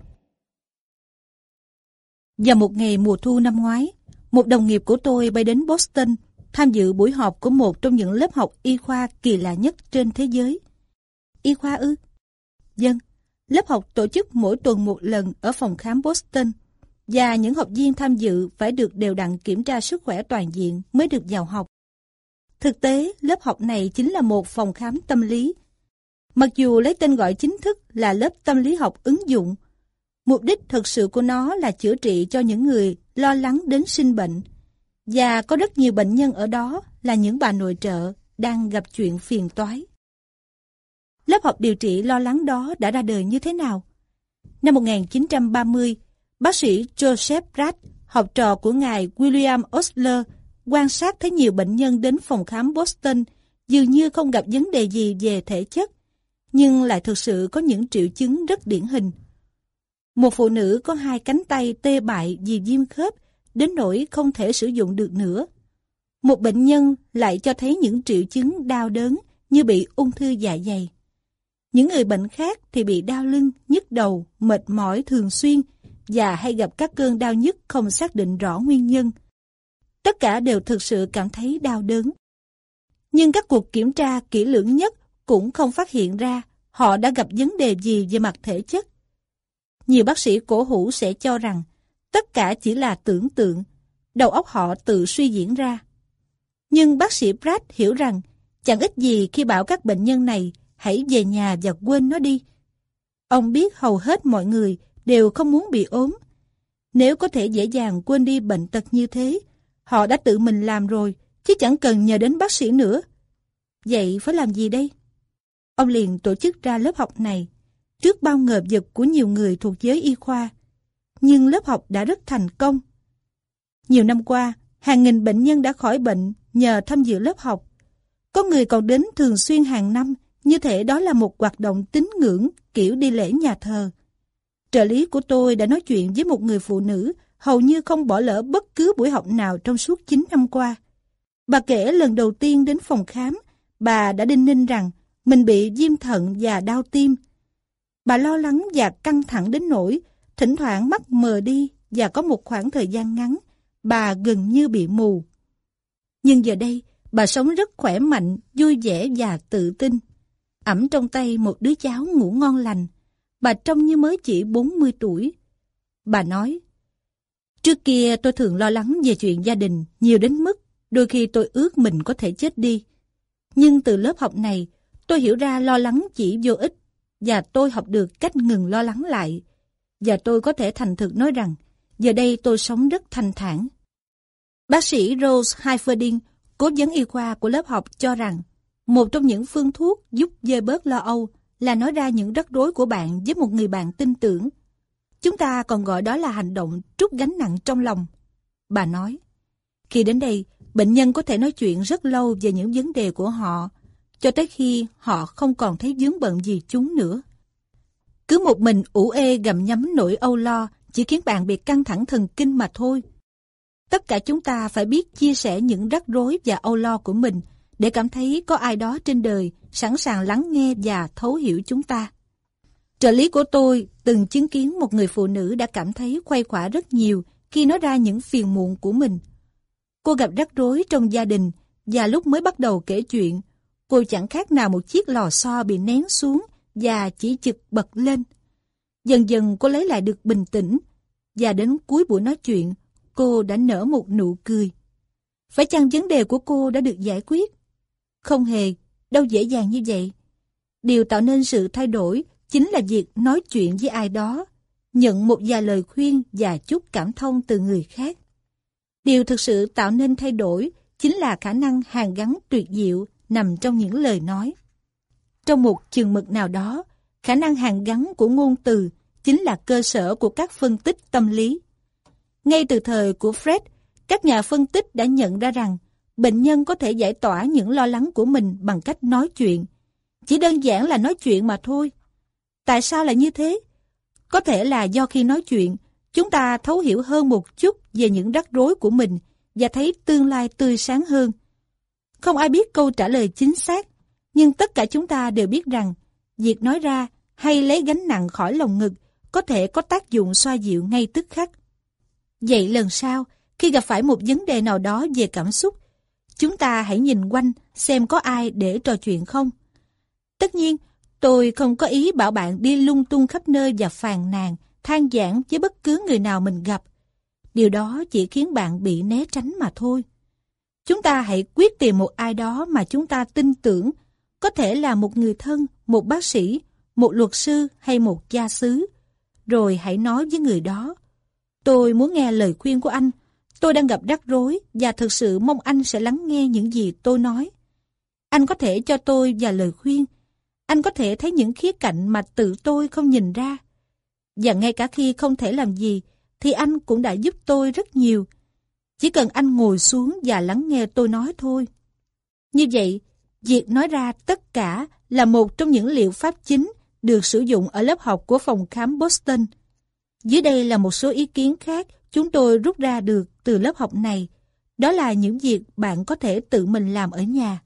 Speaker 1: Vào một ngày mùa thu năm ngoái, một đồng nghiệp của tôi bay đến Boston tham dự buổi họp của một trong những lớp học y khoa kỳ lạ nhất trên thế giới. Y khoa ư? Vâng, lớp học tổ chức mỗi tuần một lần ở phòng khám Boston, và những học viên tham dự phải được đều đặn kiểm tra sức khỏe toàn diện mới được vào học. Thực tế, lớp học này chính là một phòng khám tâm lý. Mặc dù lấy tên gọi chính thức là lớp tâm lý học ứng dụng, mục đích thực sự của nó là chữa trị cho những người lo lắng đến sinh bệnh. Và có rất nhiều bệnh nhân ở đó là những bà nội trợ đang gặp chuyện phiền toái. lớp học điều trị lo lắng đó đã ra đời như thế nào? Năm 1930, bác sĩ Joseph Pratt, học trò của ngài William Osler, quan sát thấy nhiều bệnh nhân đến phòng khám Boston dường như không gặp vấn đề gì về thể chất, nhưng lại thực sự có những triệu chứng rất điển hình. Một phụ nữ có 2 cánh tay tê bại vì viêm khớp, đến nỗi không thể sử dụng được nữa. Một bệnh nhân lại cho thấy những triệu chứng đau đớn như bị ung thư dạ dày. Những người bệnh khác thì bị đau lưng, nhức đầu, mệt mỏi thường xuyên và hay gặp các cơn đau nhức không xác định rõ nguyên nhân. Tất cả đều thực sự cảm thấy đau đớn. Nhưng các cuộc kiểm tra kỹ lưỡng nhất cũng không phát hiện ra họ đã gặp vấn đề gì về mặt thể chất. Nhiều bác sĩ cổ hủ sẽ cho rằng tất cả chỉ là tưởng tượng, đầu óc họ tự suy diễn ra. Nhưng bác sĩ Pratt hiểu rằng chẳng ích gì khi bảo các bệnh nhân này hãy về nhà và quên nó đi. Ông biết hầu hết mọi người đều không muốn bị ốm. Nếu có thể dễ dàng quên đi bệnh tật như thế, họ đã tự mình làm rồi, chứ chẳng cần nhờ đến bác sĩ nữa. Vậy phải làm gì đây? Ông liền tổ chức ra lớp học này, trước bao ngờ vực của nhiều người thuộc giới y khoa. Nhưng lớp học đã rất thành công. Nhiều năm qua, hàng nghìn bệnh nhân đã khỏi bệnh nhờ tham dự lớp học. Có người còn đến thường xuyên hàng năm, như thể đó là một hoạt động tín ngưỡng kiểu đi lễ nhà thờ. Trợ lý của tôi đã nói chuyện với một người phụ nữ hầu như không bỏ lỡ bất cứ buổi học nào trong suốt 9 năm qua. Bà kể lần đầu tiên đến phòng khám, bà đã đinh ninh rằng mình bị viêm thận và đau tim. Bà lo lắng và căng thẳng đến nỗi thỉnh thoảng mắt mờ đi và có một khoảng thời gian ngắn, bà gần như bị mù. Nhưng giờ đây, bà sống rất khỏe mạnh, vui vẻ và tự tin. Ẵm trong tay một đứa cháu ngủ ngon lành. Bà trông như mới chỉ 40 tuổi. Bà nói, trước kia tôi thường lo lắng về chuyện gia đình nhiều đến mức đôi khi tôi ước mình có thể chết đi. Nhưng từ lớp học này, tôi hiểu ra lo lắng chỉ vô ích và tôi học được cách ngừng lo lắng lại. Và tôi có thể thành thực nói rằng giờ đây tôi sống rất thanh thản. Bác sĩ Rose Hyferding, cố vấn y khoa của lớp học cho rằng một trong những phương thuốc giúp vơi bớt lo âu là nói ra những rắc rối của bạn với một người bạn tin tưởng. Chúng ta còn gọi đó là hành động trút gánh nặng trong lòng. Bà nói, khi đến đây, bệnh nhân có thể nói chuyện rất lâu về những vấn đề của họ, cho tới khi họ không còn thấy vướng bận gì chúng nữa. Cứ một mình ủ ê gặm nhấm nỗi âu lo chỉ khiến bạn bị căng thẳng thần kinh mà thôi. Tất cả chúng ta phải biết chia sẻ những rắc rối và âu lo của mình để cảm thấy có ai đó trên đời sẵn sàng lắng nghe và thấu hiểu chúng ta. Trợ lý của tôi từng chứng kiến một người phụ nữ đã cảm thấy khuây khỏa rất nhiều khi nói ra những phiền muộn của mình. Cô gặp rắc rối trong gia đình và lúc mới bắt đầu kể chuyện, cô chẳng khác nào một chiếc lò xo bị nén xuống và chỉ chực bật lên. Dần dần cô lấy lại được bình tĩnh và đến cuối buổi nói chuyện, cô đã nở một nụ cười. Phải chăng vấn đề của cô đã được giải quyết? Không hề, đâu dễ dàng như vậy. Điều tạo nên sự thay đổi chính là việc nói chuyện với ai đó, nhận một vài lời khuyên và chút cảm thông từ người khác. Điều thực sự tạo nên thay đổi chính là khả năng hàn gắn tuyệt diệu nằm trong những lời nói. Trong một chừng mực nào đó, khả năng hàn gắn của ngôn từ chính là cơ sở của các phân tích tâm lý. Ngay từ thời của Freud, các nhà phân tích đã nhận ra rằng bệnh nhân có thể giải tỏa những lo lắng của mình bằng cách nói chuyện. Chỉ đơn giản là nói chuyện mà thôi. Tại sao lại như thế? Có thể là do khi nói chuyện, chúng ta thấu hiểu hơn một chút về những rắc rối của mình và thấy tương lai tươi sáng hơn. Không ai biết câu trả lời chính xác, nhưng tất cả chúng ta đều biết rằng việc nói ra hay lấy gánh nặng khỏi lòng ngực có thể có tác dụng xoa dịu ngay tức khắc. Vậy lần sau, khi gặp phải một vấn đề nào đó về cảm xúc, chúng ta hãy nhìn quanh xem có ai để trò chuyện không. Tất nhiên, tôi không có ý bảo bạn đi lung tung khắp nơi và phàn nàn, than vãn với bất cứ người nào mình gặp. Điều đó chỉ khiến bạn bị né tránh mà thôi. Chúng ta hãy quyết tìm một ai đó mà chúng ta tin tưởng, có thể là một người thân, một bác sĩ, một luật sư hay một gia xứ. Rồi hãy nói với người đó, tôi muốn nghe lời khuyên của anh, tôi đang gặp rắc rối và thực sự mong anh sẽ lắng nghe những gì tôi nói. Anh có thể cho tôi vài lời khuyên. anh có thể thấy những khía cạnh mà tự tôi không nhìn ra. Và ngay cả khi không thể làm gì, thì anh cũng đã giúp tôi rất nhiều. Chỉ cần anh ngồi xuống và lắng nghe tôi nói thôi. Như vậy, việc nói ra tất cả là một trong những liệu pháp chính được sử dụng ở lớp học của phòng khám Boston. Dưới đây là một số ý kiến khác chúng tôi rút ra được từ lớp học này. Đó là những việc bạn có thể tự mình làm ở nhà.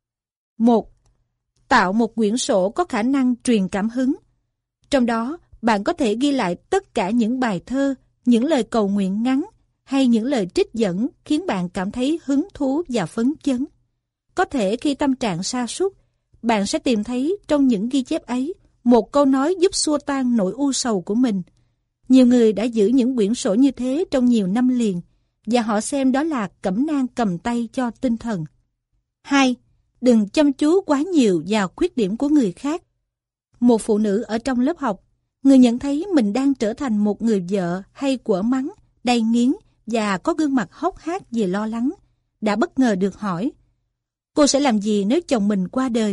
Speaker 1: 1. Tạo một quyển sổ có khả năng truyền cảm hứng. Trong đó, bạn có thể ghi lại tất cả những bài thơ, những lời cầu nguyện ngắn hay những lời trích dẫn khiến bạn cảm thấy hứng thú và phấn chấn. Có thể khi tâm trạng sa sút, bạn sẽ tìm thấy trong những ghi chép ấy một câu nói giúp xua tan nỗi u sầu của mình. Nhiều người đã giữ những quyển sổ như thế trong nhiều năm liền, và họ xem đó là cẩm nang cầm tay cho tinh thần. 2. Đừng chăm chú quá nhiều vào khuyết điểm của người khác. Một phụ nữ ở trong lớp học, người nhận thấy mình đang trở thành một người vợ hay quở mắng, đầy nghiến và có gương mặt hốc hác vì lo lắng, đã bất ngờ được hỏi: cô sẽ làm gì nếu chồng mình qua đời?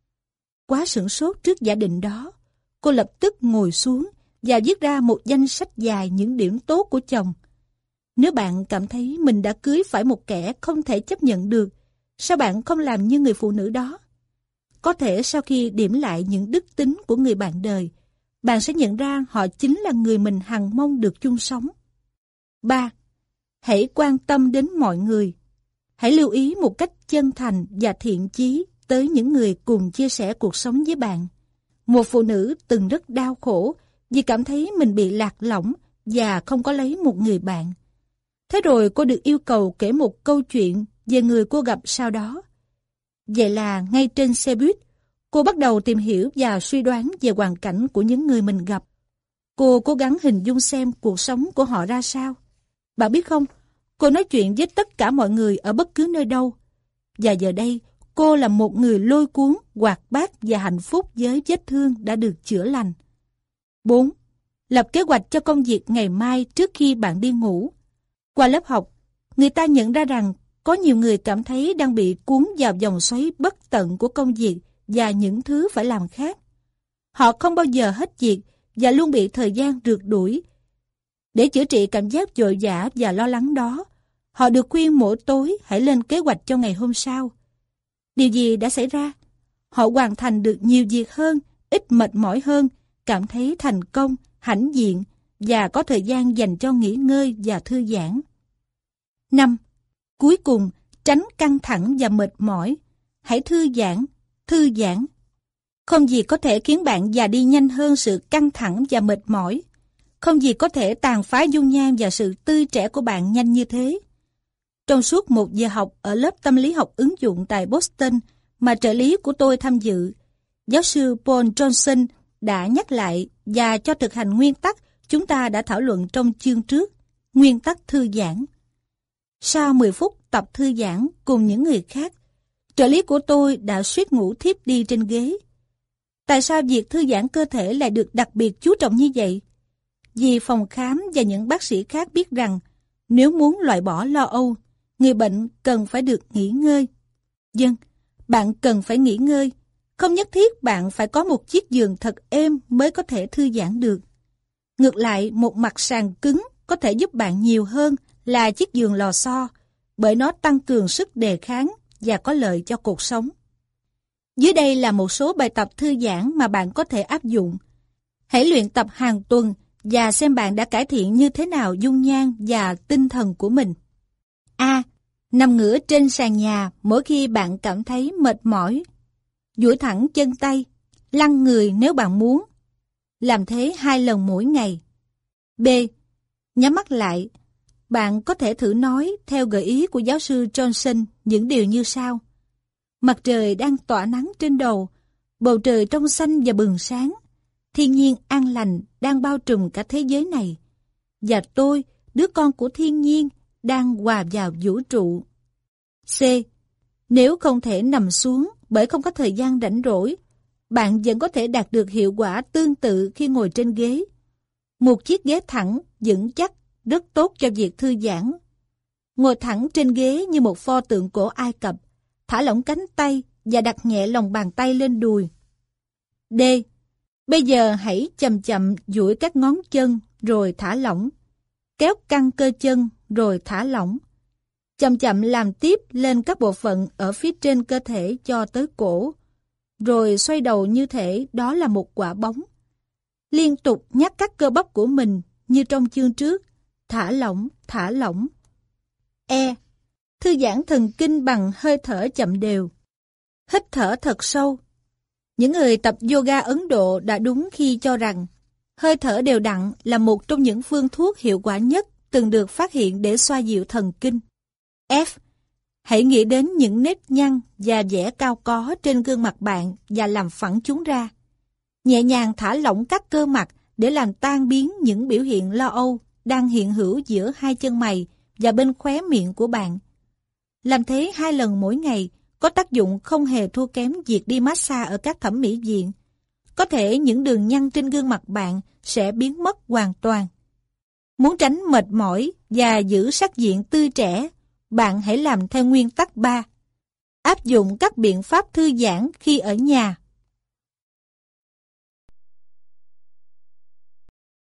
Speaker 1: Quá sửng sốt trước giả định đó, cô lập tức ngồi xuống và viết ra một danh sách dài những điểm tốt của chồng. Nếu bạn cảm thấy mình đã cưới phải một kẻ không thể chấp nhận được, sao bạn không làm như người phụ nữ đó? Có thể sau khi điểm lại những đức tính của người bạn đời, bạn sẽ nhận ra họ chính là người mình hằng mong được chung sống. 3. Hãy quan tâm đến mọi người. Hãy lưu ý một cách chân thành và thiện chí tới những người cùng chia sẻ cuộc sống với bạn. Một phụ nữ từng rất đau khổ vì cảm thấy mình bị lạc lõng và không có lấy một người bạn. Thế rồi cô được yêu cầu kể một câu chuyện về người cô gặp sau đó. Vậy là ngay trên xe buýt, cô bắt đầu tìm hiểu và suy đoán về hoàn cảnh của những người mình gặp. Cô cố gắng hình dung xem cuộc sống của họ ra sao. Bạn biết không, cô nói chuyện với tất cả mọi người ở bất cứ nơi đâu. Và giờ đây, cô là một người lôi cuốn, hoạt bát và hạnh phúc với vết thương đã được chữa lành. 4. Lập kế hoạch cho công việc ngày mai trước khi bạn đi ngủ. Qua lớp học, người ta nhận ra rằng có nhiều người cảm thấy đang bị cuốn vào vòng xoáy bất tận của công việc và những thứ phải làm khác. Họ không bao giờ hết việc và luôn bị thời gian rượt đuổi. Để chữa trị cảm giác vội vã và lo lắng đó, họ được khuyên mỗi tối hãy lên kế hoạch cho ngày hôm sau. Điều gì đã xảy ra? Họ hoàn thành được nhiều việc hơn, ít mệt mỏi hơn, cảm thấy thành công, hãnh diện và có thời gian dành cho nghỉ ngơi và thư giãn. 5. Cuối cùng, tránh căng thẳng và mệt mỏi. Hãy thư giãn, thư giãn. Không gì có thể khiến bạn già đi nhanh hơn sự căng thẳng và mệt mỏi. Không gì có thể tàn phá dung nhan và sự tươi trẻ của bạn nhanh như thế. Trong suốt một giờ học ở lớp tâm lý học ứng dụng tại Boston mà trợ lý của tôi tham dự, giáo sư Paul Johnson đã nhắc lại và cho thực hành nguyên tắc chúng ta đã thảo luận trong chương trước, nguyên tắc thư giãn. Sau 10 phút tập thư giãn cùng những người khác, trợ lý của tôi đã suýt ngủ thiếp đi trên ghế. Tại sao việc thư giãn cơ thể lại được đặc biệt chú trọng như vậy? Vì phòng khám và những bác sĩ khác biết rằng nếu muốn loại bỏ lo âu, người bệnh cần phải được nghỉ ngơi. Vâng, bạn cần phải nghỉ ngơi. Không nhất thiết bạn phải có một chiếc giường thật êm mới có thể thư giãn được. Ngược lại, một mặt sàn cứng có thể giúp bạn nhiều hơn là chiếc giường lò xo, bởi nó tăng cường sức đề kháng và có lợi cho cuộc sống. Dưới đây là một số bài tập thư giãn mà bạn có thể áp dụng. Hãy luyện tập hàng tuần và xem bạn đã cải thiện như thế nào dung nhan và tinh thần của mình. A. Nằm ngửa trên sàn nhà mỗi khi bạn cảm thấy mệt mỏi. Duỗi thẳng chân tay, lăn người nếu bạn muốn. Làm thế 2 lần mỗi ngày. B. Nhắm mắt lại. Bạn có thể thử nói theo gợi ý của giáo sư Johnson những điều như sau. Mặt trời đang tỏa nắng trên đầu, bầu trời trong xanh và bừng sáng. Thiên nhiên an lành đang bao trùm cả thế giới này. Và tôi, đứa con của thiên nhiên, đang hòa vào vũ trụ. C. Nếu không thể nằm xuống bởi không có thời gian rảnh rỗi, bạn vẫn có thể đạt được hiệu quả tương tự khi ngồi trên ghế. Một chiếc ghế thẳng, vững chắc, rất tốt cho việc thư giãn. Ngồi thẳng trên ghế như một pho tượng cổ Ai Cập, thả lỏng cánh tay và đặt nhẹ lòng bàn tay lên đùi. D. Bây giờ hãy chậm chậm duỗi các ngón chân rồi thả lỏng. Kéo căng cơ chân rồi thả lỏng. Chậm chậm làm tiếp lên các bộ phận ở phía trên cơ thể cho tới cổ. Rồi xoay đầu như thể đó là một quả bóng. Liên tục nhắc các cơ bắp của mình như trong chương trước. Thả lỏng, thả lỏng. E. Thư giãn thần kinh bằng hơi thở chậm đều. Hít thở thật sâu. Những người tập yoga Ấn Độ đã đúng khi cho rằng hơi thở đều đặn là một trong những phương thuốc hiệu quả nhất từng được phát hiện để xoa dịu thần kinh. F. Hãy nghĩ đến những nếp nhăn và vẻ cao có trên gương mặt bạn và làm phẳng chúng ra. Nhẹ nhàng thả lỏng các cơ mặt để làm tan biến những biểu hiện lo âu đang hiện hữu giữa hai chân mày và bên khóe miệng của bạn. Làm thế 2 lần mỗi ngày có tác dụng không hề thua kém việc đi massage ở các thẩm mỹ viện. Có thể những đường nhăn trên gương mặt bạn sẽ biến mất hoàn toàn. Muốn tránh mệt mỏi và giữ sắc diện tươi trẻ, bạn hãy làm theo nguyên tắc 3. Áp dụng các biện pháp thư giãn khi ở nhà